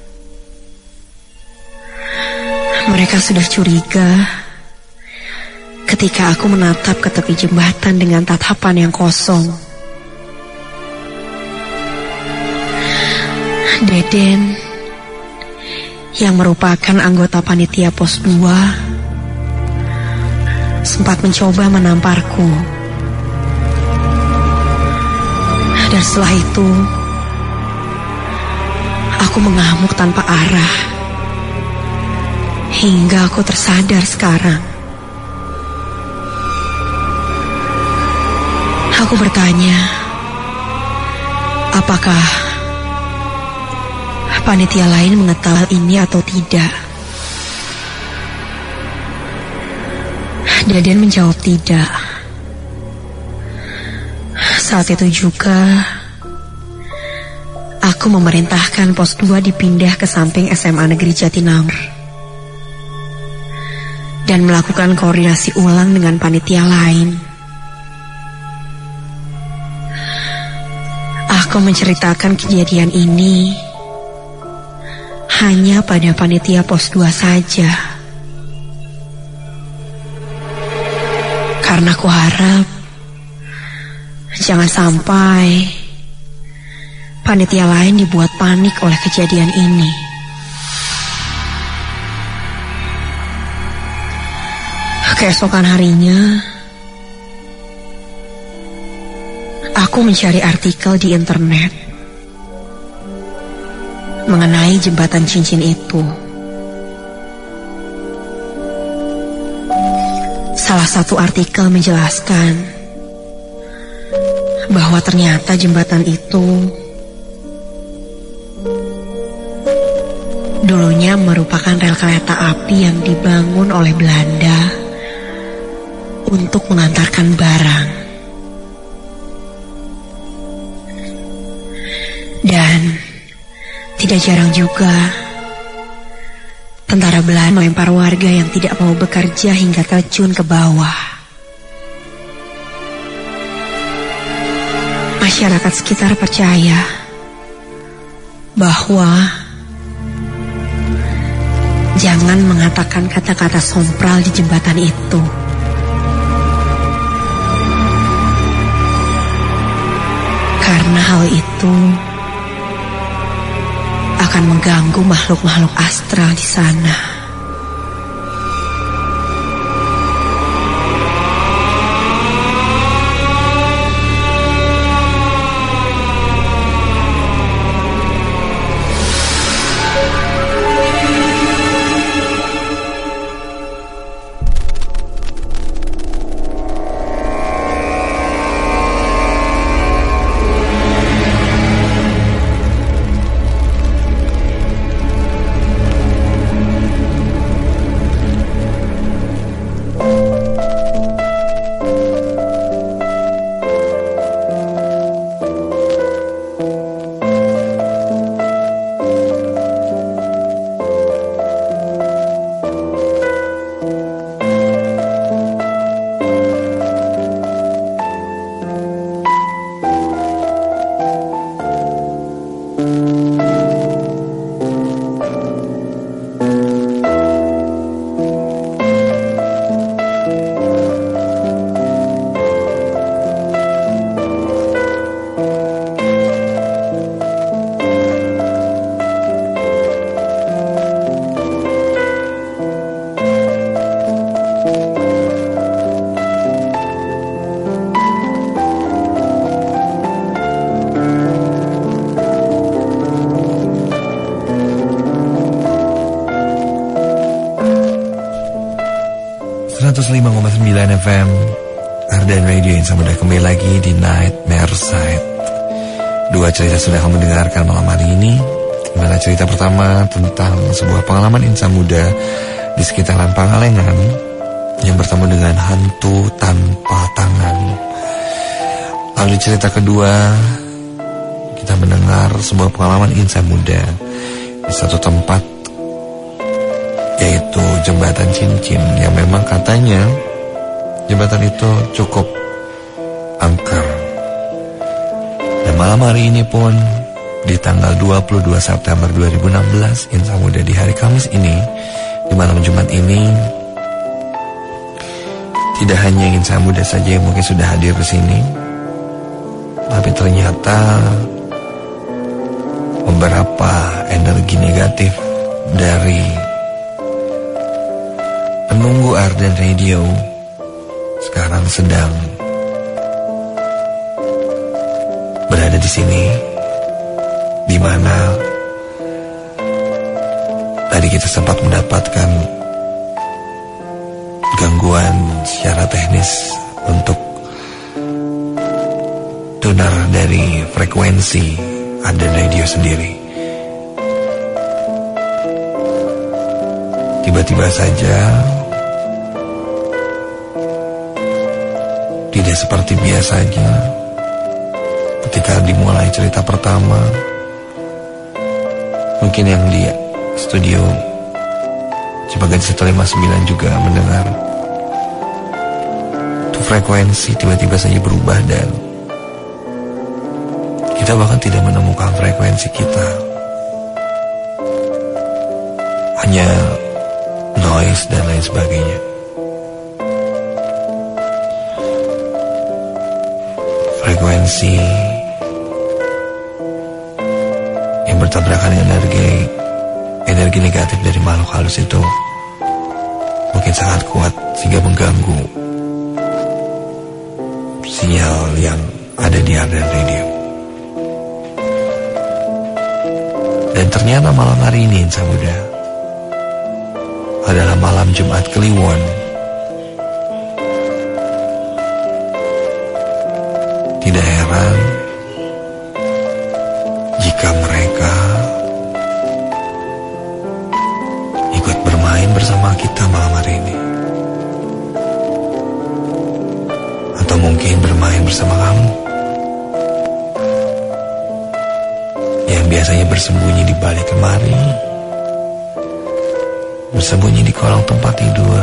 S2: Mereka sudah curiga ketika aku menatap ke tepi jembatan dengan tatapan yang kosong. Deden, yang merupakan anggota panitia pos 2, sempat mencoba menamparku. Dan setelah itu, aku mengamuk tanpa arah. Hingga aku tersadar sekarang. Aku bertanya, apakah panitia lain mengetahui ini atau tidak? Deden menjawab tidak. Saat itu juga aku memerintahkan pos 2 dipindah ke samping SMA Negeri Jatinangor dan melakukan koordinasi ulang dengan panitia lain. Aku menceritakan kejadian ini hanya pada panitia pos 2 saja. Karena aku harap jangan sampai panitia lain dibuat panik oleh kejadian ini. Keesokan harinya, aku mencari artikel di internet mengenai jembatan cincin itu. Salah satu artikel menjelaskan bahwa ternyata jembatan itu dulunya merupakan rel kereta api yang dibangun oleh Belanda untuk mengantarkan barang. Dan tidak jarang juga tentara Belanda melempar warga yang tidak mau bekerja hingga terjun ke bawah. Masyarakat sekitar percaya bahwa jangan mengatakan kata-kata sompral di jembatan itu. Karena hal itu akan mengganggu makhluk-makhluk astral di sana.
S1: 105,9 FM Ardan Radio yang sudah kembali lagi di Nightmare Side. Dua cerita sudah kamu dengarkan malam hari ini. Dimana cerita pertama tentang sebuah pengalaman insan muda di sekitaran Pangalengan yang bertemu dengan hantu tanpa tangan. Lalu cerita kedua, kita mendengar sebuah pengalaman insan muda di satu tempat, yaitu jembatan cincin yang memang katanya jembatan itu cukup angker. Dan malam hari ini pun di tanggal 22 September 2016, insan muda di hari Kamis ini, di malam Jumat ini, tidak hanya insan muda saja yang mungkin sudah hadir di sini, tapi ternyata beberapa energi negatif dari penunggu Ardan Radio sekarang sedang berada di sini, di mana tadi kita sempat mendapatkan gangguan secara teknis untuk tuner dari frekuensi Ardan Radio sendiri. Tiba-tiba saja, tidak seperti biasanya, ketika dimulai cerita pertama, mungkin yang di studio Cipagan 159 juga mendengar itu frekuensi tiba-tiba saja berubah dan kita bahkan tidak menemukan frekuensi kita, hanya noise dan lain sebagainya. Frekuensi yang bertabrakan dengan energi negatif dari makhluk halus itu mungkin sangat kuat sehingga mengganggu sinyal yang ada di Ardan Radio. Dan ternyata malam hari ini, insan muda, adalah malam Jumat Kliwon. Tidak heran jika mereka ikut bermain bersama kita malam hari ini, atau mungkin bermain bersama kamu yang biasanya bersembunyi di balik lemari, bersembunyi di kolong tempat tidur,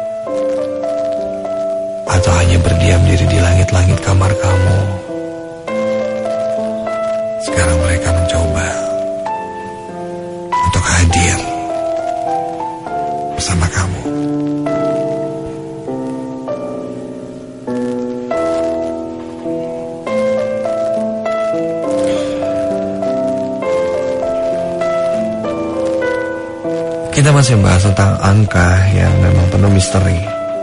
S1: atau hanya berdiam diri di langit-langit kamar kamu. Sekarang mereka mencoba untuk hadir bersama kamu. Kita masih membahas tentang angka yang memang penuh misteri.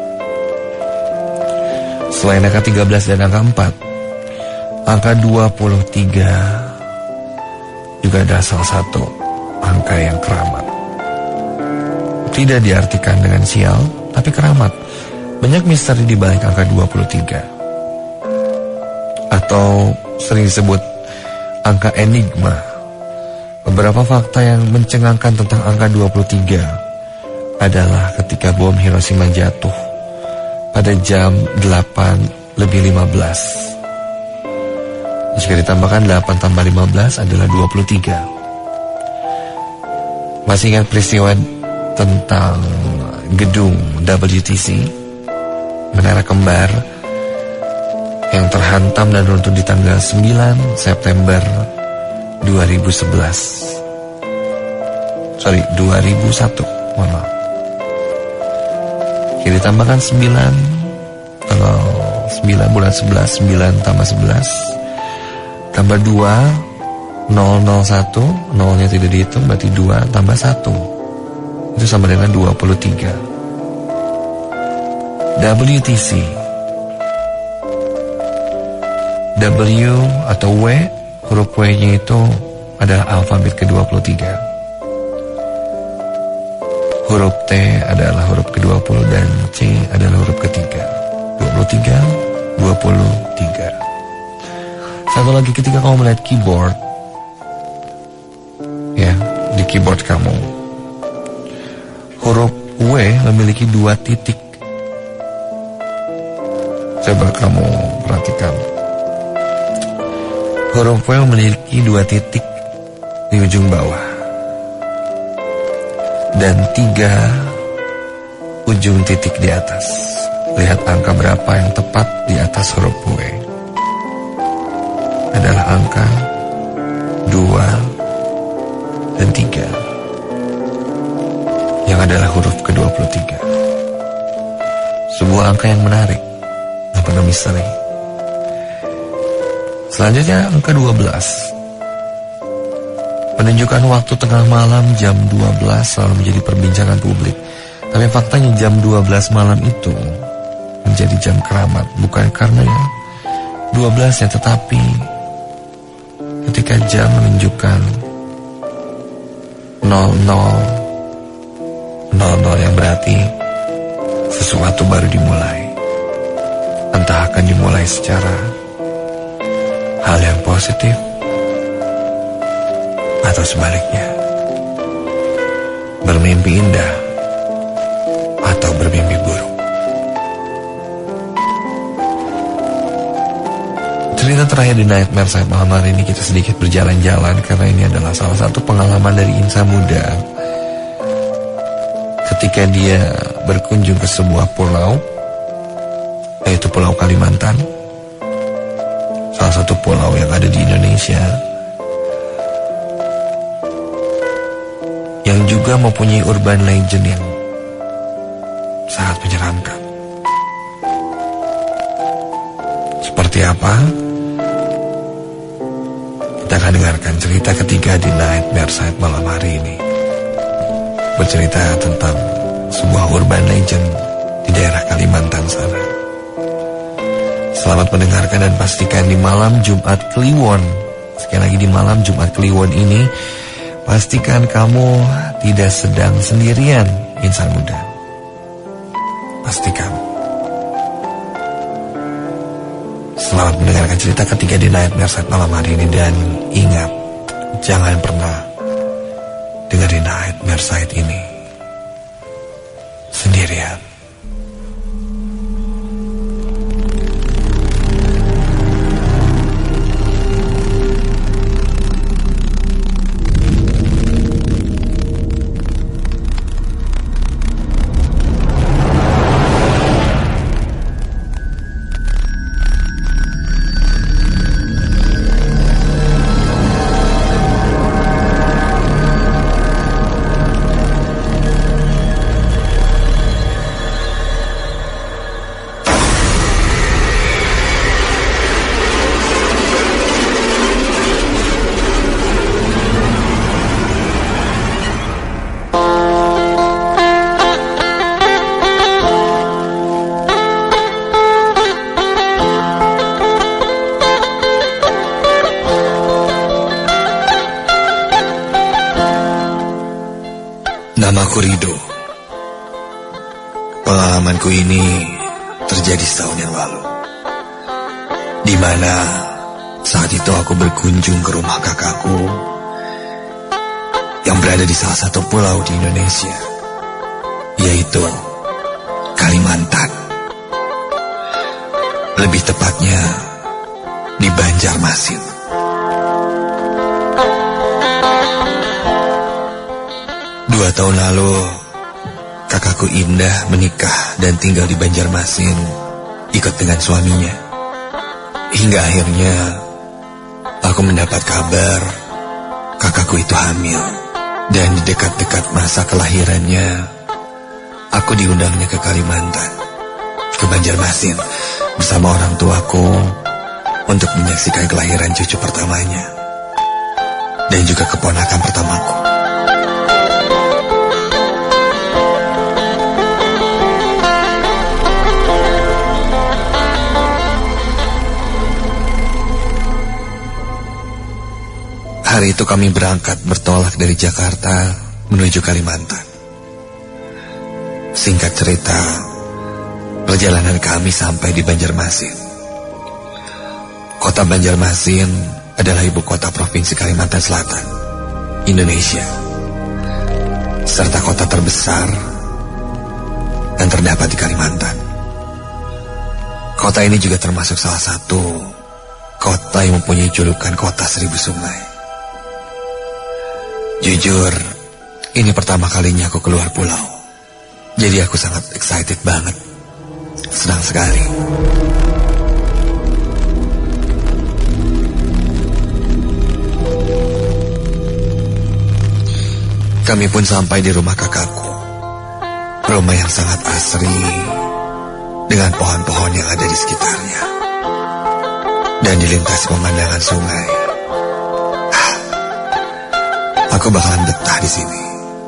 S1: Selain angka 13 dan angka 4, angka 23 juga adalah salah satu angka yang keramat. Tidak diartikan dengan sial, tapi keramat. Banyak misteri di balik angka 23. Atau sering disebut angka enigma. Beberapa fakta yang mencengangkan tentang angka 23 adalah ketika bom Hiroshima jatuh pada jam 8:15. Jika ditambahkan 8 tambah 15 adalah 23. Masih ingat peristiwa tentang gedung WTC, Menara Kembar, yang terhantam dan runtuh di tanggal 9 September 2001. Mohon maaf. Jika ditambahkan 9, tanggal 9 bulan 11, 9 tambah 11 tambah 2, 001, nolnya tidak dihitung, berarti 2 tambah 1. Itu sama dengan 23. WTC. W atau W, huruf W-nya itu adalah alfabet ke-23. Huruf T adalah huruf ke-20 dan C adalah huruf ketiga. 23, 23. Satu lagi, ketika kamu melihat keyboard, ya, di keyboard kamu, huruf W memiliki 2 titik. Coba kamu perhatikan. Huruf W memiliki 2 titik di ujung bawah dan 3 ujung titik di atas. Lihat angka berapa yang tepat di atas huruf W. Adalah angka 2 dan 3 yang adalah huruf ke-23. Sebuah angka yang menarik, yang penuh misteri. Selanjutnya angka 12. Menunjukkan waktu tengah malam jam 12 selalu menjadi perbincangan publik. Tapi faktanya jam 12 malam itu menjadi jam keramat. Bukan karena 12-nya, tetapi ketika jam menunjukkan 00 yang berarti sesuatu baru dimulai. Entah akan dimulai secara hal yang positif atau sebaliknya, bermimpi indah atau bermimpi buruk. Cerita terakhir di Nightmare Side malam hari ini, kita sedikit berjalan-jalan karena ini adalah salah satu pengalaman dari Insa muda ketika dia berkunjung ke sebuah pulau, yaitu Pulau Kalimantan, salah satu pulau yang ada di Indonesia, yang juga mempunyai urban legend yang sangat menyeramkan. Seperti apa? Kita akan dengarkan cerita ketiga di Nightmare Side malam hari ini. Bercerita tentang sebuah urban legend di daerah Kalimantan sana. Selamat mendengarkan dan pastikan di malam Jumat Kliwon, sekali lagi di malam Jumat Kliwon ini, pastikan kamu tidak sedang sendirian, insan muda. Pastikan. Selamat mendengarkan cerita ketiga di Nightmare Side malam hari ini. Dan ingat, jangan pernah dengerin Nightmare Side ini sendirian. Namaku Rido. Pengalamanku ini terjadi setahun yang lalu, di mana saat itu aku berkunjung ke rumah kakakku yang berada di salah satu pulau di Indonesia, yaitu Kalimantan. Lebih tepatnya di Banjarmasin. Dua tahun lalu, kakakku Indah menikah dan tinggal di Banjarmasin, ikut dengan suaminya. Hingga akhirnya, aku mendapat kabar kakakku itu hamil. Dan di dekat-dekat masa kelahirannya, aku diundangnya ke Kalimantan, ke Banjarmasin, bersama orang tuaku untuk menyaksikan kelahiran cucu pertamanya, dan juga keponakan pertamaku. Hari itu kami berangkat bertolak dari Jakarta menuju Kalimantan. Singkat cerita, perjalanan kami sampai di Banjarmasin. Kota Banjarmasin adalah ibu kota Provinsi Kalimantan Selatan, Indonesia, serta kota terbesar yang terdapat di Kalimantan. Kota ini juga termasuk salah satu kota yang mempunyai julukan kota 1000 sungai. Jujur, ini pertama kalinya aku keluar pulau. Jadi aku sangat excited banget. Senang sekali. Kami pun sampai di rumah kakakku. Rumah yang sangat asri, dengan pohon-pohon yang ada di sekitarnya, dan dilintasi pemandangan sungai. Aku bakalan betah di sini.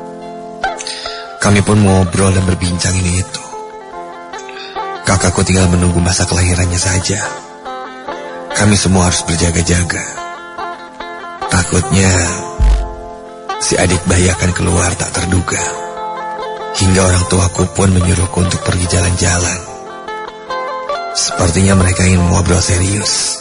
S1: Kami pun ngobrol dan berbincang ini itu. Kakakku tinggal menunggu masa kelahirannya saja. Kami semua harus berjaga-jaga. Takutnya si adik bayi akan keluar tak terduga. Hingga orang tuaku pun menyuruhku untuk pergi jalan-jalan. Sepertinya mereka ingin ngobrol serius.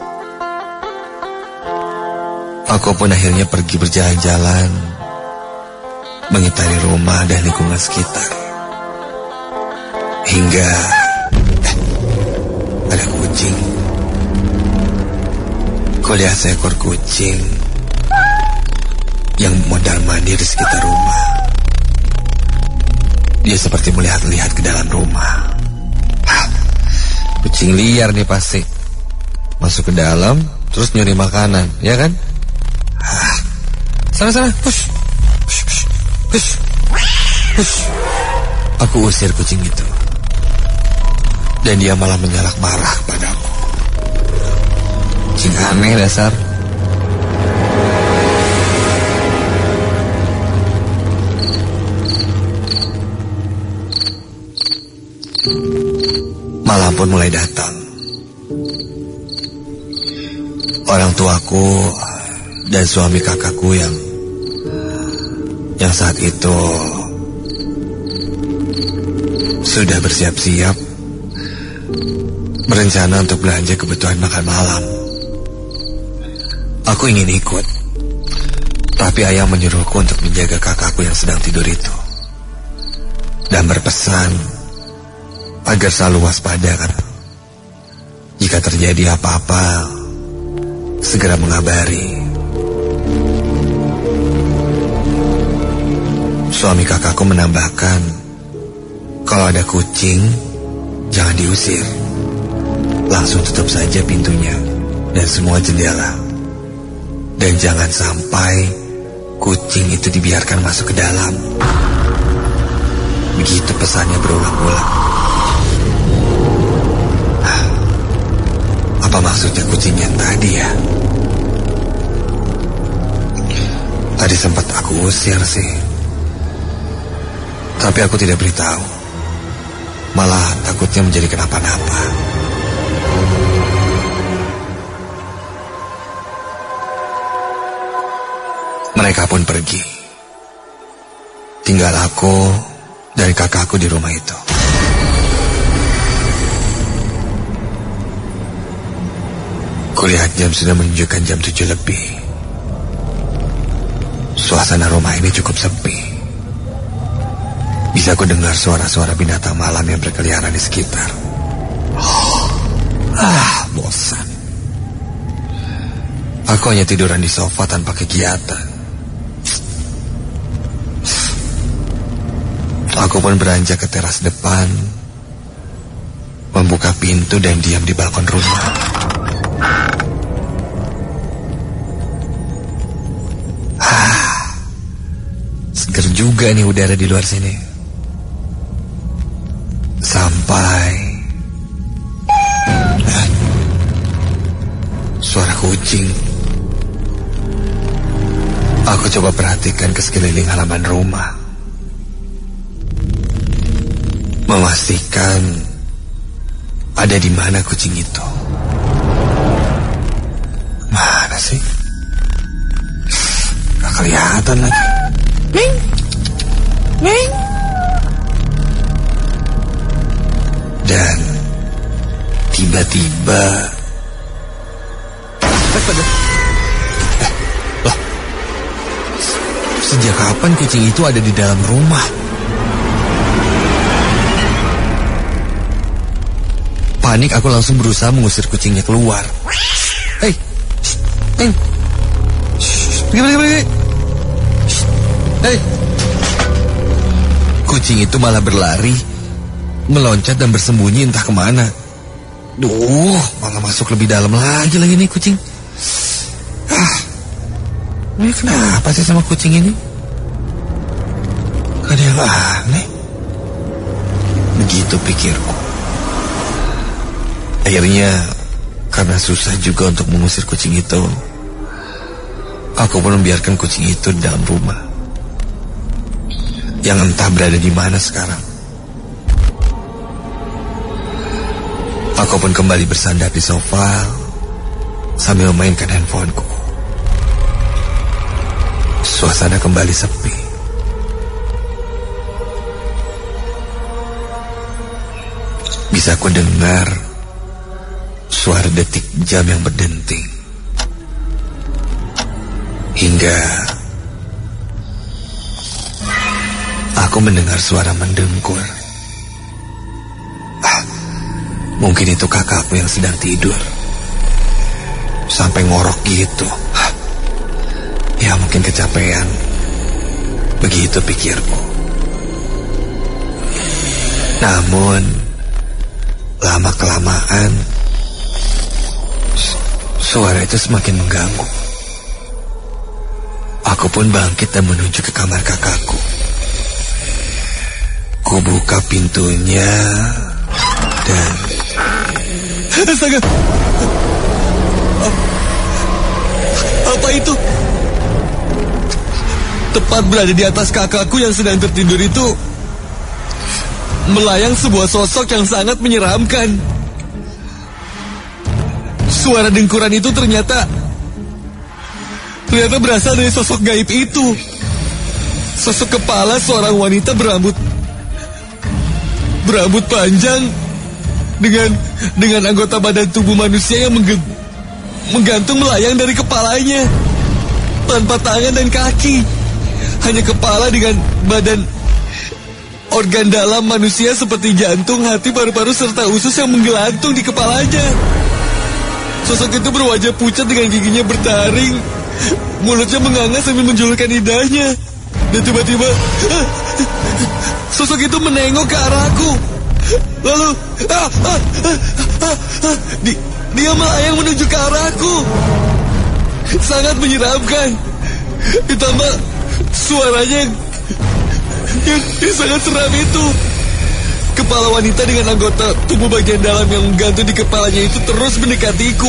S1: Aku pun akhirnya pergi berjalan-jalan, mengitari rumah dan lingkungan sekitar. Hingga ada kucing. Kulihat seekor kucing yang mondar-mandir di sekitar rumah. Dia seperti melihat-lihat ke dalam rumah. Kucing liar nih pasti. Masuk ke dalam, terus nyuri makanan, ya kan? Sana-sana, push. Hush. Aku usir kucing itu, dan dia malah menyalak marah padaku. Kucing aneh dasar. Malam pun mulai datang. Orang tuaku dan suami kakakku yang saat itu sudah bersiap-siap berencana untuk belanja kebutuhan makan malam. Aku ingin ikut, tapi ayah menyuruhku untuk menjaga kakakku yang sedang tidur itu, dan berpesan agar selalu waspada kan. Jika terjadi apa-apa, segera mengabari. Suami kakakku menambahkan, kalau ada kucing, jangan diusir. Langsung tutup saja pintunya dan semua jendela. Dan jangan sampai kucing itu dibiarkan masuk ke dalam. Begitu pesannya berulang-ulang. Apa maksudnya kucing yang tadi ya? Tadi sempat aku usir sih, tapi aku tidak beritahu. Malah takutnya menjadi kenapa-napa. Mereka pun pergi. Tinggal aku dan kakakku di rumah itu. Kulihat jam sudah menunjukkan jam 7 lebih. Suasana rumah ini cukup sepi. Bisa ku dengar suara-suara binatang malam yang berkeliaran di sekitar. Bosan. Aku hanya tiduran di sofa tanpa kegiatan. Aku pun beranjak ke teras depan, membuka pintu dan diam di balkon rumah. Seger juga nih udara di luar sini. Sampai suara kucing. Aku coba perhatikan ke sekeliling halaman rumah, memastikan ada di mana kucing itu. Mana sih? Gak kelihatan lagi. Neng. Dan tiba-tiba loh, sejak kapan kucing itu ada di dalam rumah? Panik, aku langsung berusaha mengusir kucingnya keluar. Hei, pergi. Hei. Kucing itu malah berlari, meloncat dan bersembunyi entah kemana. Duh, malah masuk lebih dalam lagi nih kucing. Ini kenapa sih sama kucing ini? Gak ada yang aneh. Begitu pikirku. Akhirnya, karena susah juga untuk mengusir kucing itu, aku pun membiarkan kucing itu di dalam rumah, yang entah berada di mana sekarang. Aku pun kembali bersandar di sofa sambil memainkan handphoneku. Suasana kembali sepi. Bisa aku dengar suara detik jam yang berdenting. Hingga aku mendengar suara mendengkur. Mungkin itu kakakku yang sedang tidur, sampai ngorok gitu. Ya mungkin kecapean. Begitu pikirku. Namun lama-kelamaan suara itu semakin mengganggu. Aku pun bangkit dan menuju ke kamar kakakku. Ku buka pintunya dan astaga, apa itu? Tepat berada di atas kakakku yang sedang tertidur itu, melayang sebuah sosok yang sangat menyeramkan. Suara dengkuran itu ternyata berasal dari sosok gaib itu. Sosok kepala seorang wanita berambut panjang dengan anggota badan tubuh manusia yang menggantung melayang dari kepalanya, tanpa tangan dan kaki. Hanya kepala dengan badan organ dalam manusia seperti jantung, hati, paru-paru, serta usus yang menggelantung di kepalanya. Sosok itu berwajah pucat dengan giginya bertaring, mulutnya menganga sambil menjulurkan lidahnya. Dan tiba-tiba sosok itu menengok ke arahku. Lalu dia melayang menuju ke arahku. Sangat menyeramkan. Ditambah suaranya yang sangat seram itu. Kepala wanita dengan anggota tubuh bagian dalam yang menggantung di kepalanya itu terus mendekatiku.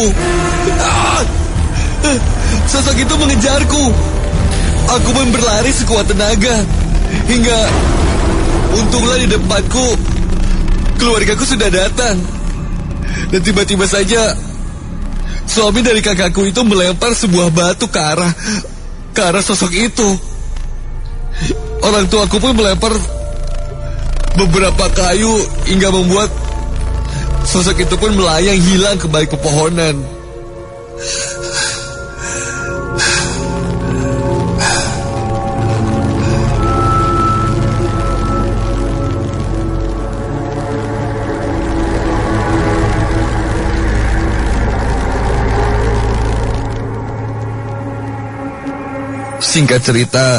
S1: Sosok itu mengejarku. Aku pun berlari sekuat tenaga. Hingga untunglah di depanku keluargaku sudah datang. Dan tiba-tiba saja suami dari kakakku itu melempar sebuah batu ke arah sosok itu. Orang tuaku pun melempar beberapa kayu hingga membuat sosok itu pun melayang hilang ke balik pepohonan. Singkat cerita,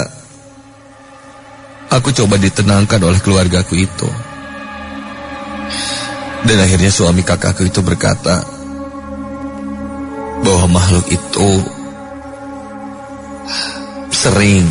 S1: aku coba ditenangkan oleh keluargaku itu. Dan akhirnya suami kakakku itu berkata bahwa makhluk itu sering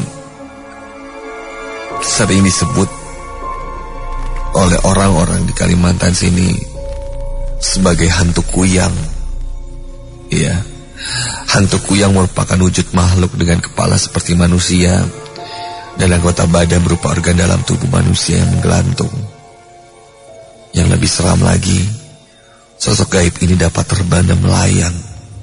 S1: disebut oleh orang-orang di Kalimantan sini sebagai hantu kuyang. Iya, hantu kuyang merupakan wujud makhluk dengan kepala seperti manusia dan anggota badan berupa organ dalam tubuh manusia yang menggelantung. Yang lebih seram lagi, sosok gaib ini dapat terbang dan melayang.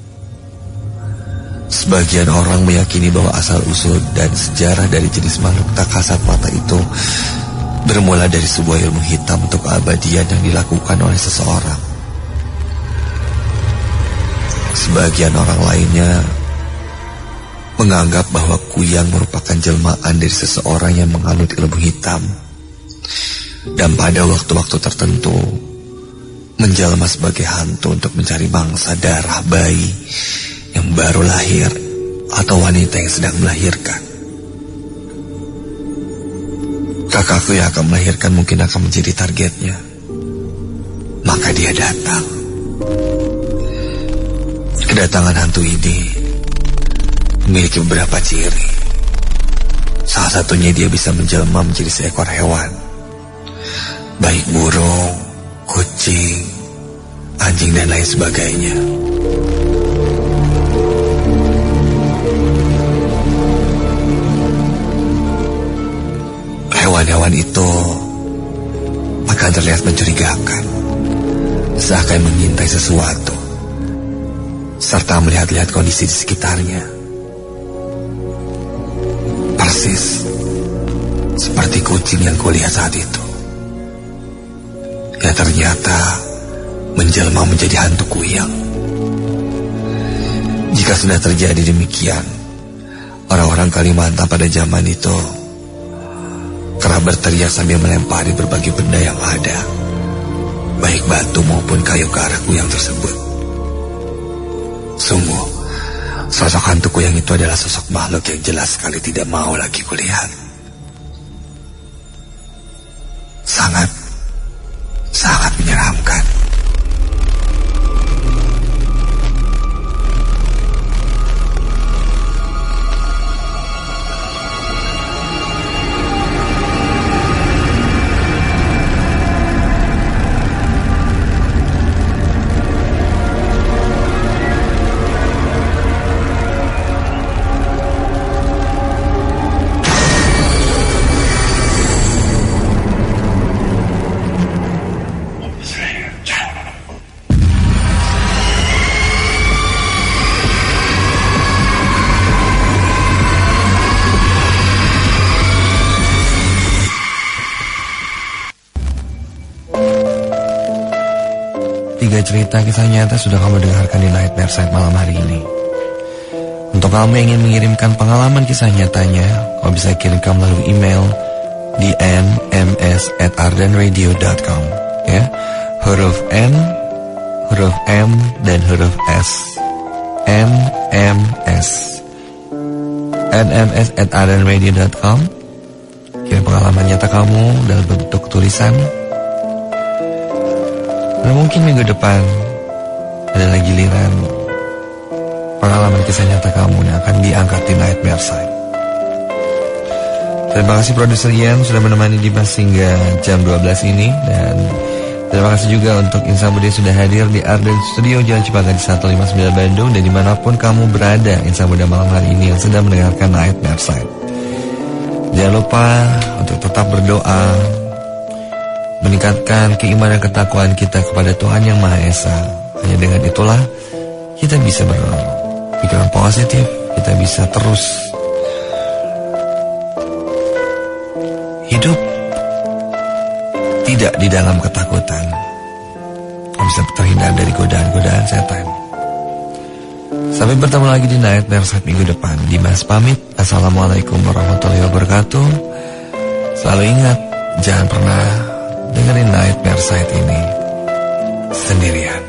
S1: Sebagian orang meyakini bahwa asal-usul dan sejarah dari jenis makhluk tak kasat mata itu bermula dari sebuah ilmu hitam untuk keabadian yang dilakukan oleh seseorang. Sebagian orang lainnya menganggap bahwa kuyang merupakan jelmaan dari seseorang yang menganut ilmu hitam, dan pada waktu-waktu tertentu menjelma sebagai hantu untuk mencari mangsa darah bayi yang baru lahir atau wanita yang sedang melahirkan. Kakakku yang akan melahirkan mungkin akan menjadi targetnya. Maka dia datang. Kedatangan hantu ini memiliki beberapa ciri. Salah satunya dia bisa menjelma menjadi seekor hewan, baik burung, kucing, anjing, dan lain sebagainya. Hewan-hewan itu akan terlihat mencurigakan, seakan mengintai sesuatu, serta melihat-lihat kondisi di sekitarnya. Persis seperti kucing yang kulihat saat itu, yang ternyata menjelma menjadi hantu kuyang. Jika sudah terjadi demikian, orang-orang Kalimantan pada zaman itu kerap berteriak sambil melempari berbagai benda yang ada, baik batu maupun kayu ke arah kuyang tersebut. Sungguh, sosok hantu kuyang itu adalah sosok makhluk yang jelas sekali tidak mau lagi kulihat. Sangat menyeramkan. Cerita kisah nyata sudah kamu dengarkan di Nightmare Side malam hari ini. Untuk kamu yang ingin mengirimkan pengalaman kisah nyatanya, kamu bisa kirimkan melalui email di nms@ardenradio.com, ya. Huruf N, huruf M, dan huruf S. nms@ardenradio.com. Kirim pengalaman nyata kamu dalam bentuk tulisan. Dan mungkin minggu depan adalah giliran pengalaman kisah nyata kamu yang akan diangkat di Nightmare Side. Terima kasih produser Ian sudah menemani Dimas hingga jam 12 ini. Dan terima kasih juga untuk Insan Budi yang sudah hadir di Arden Studio Jalan Cipaganti 159 Bandung. Dan dimanapun kamu berada, Insan Budi malam hari ini yang sedang mendengarkan Nightmare Side, jangan lupa untuk tetap berdoa, meningkatkan keimanan ketakwaan kita kepada Tuhan Yang Maha Esa. Hanya dengan itulah kita bisa berpikiran positif, kita bisa terus hidup tidak di dalam ketakutan. Kita bisa terhindar dari godaan-godaan setan. Sampai bertemu lagi di Nightmare Side minggu depan. Dimas pamit. Assalamualaikum warahmatullahi wabarakatuh. Selalu ingat, jangan pernah dengerin Nightmare Side ini sendirian.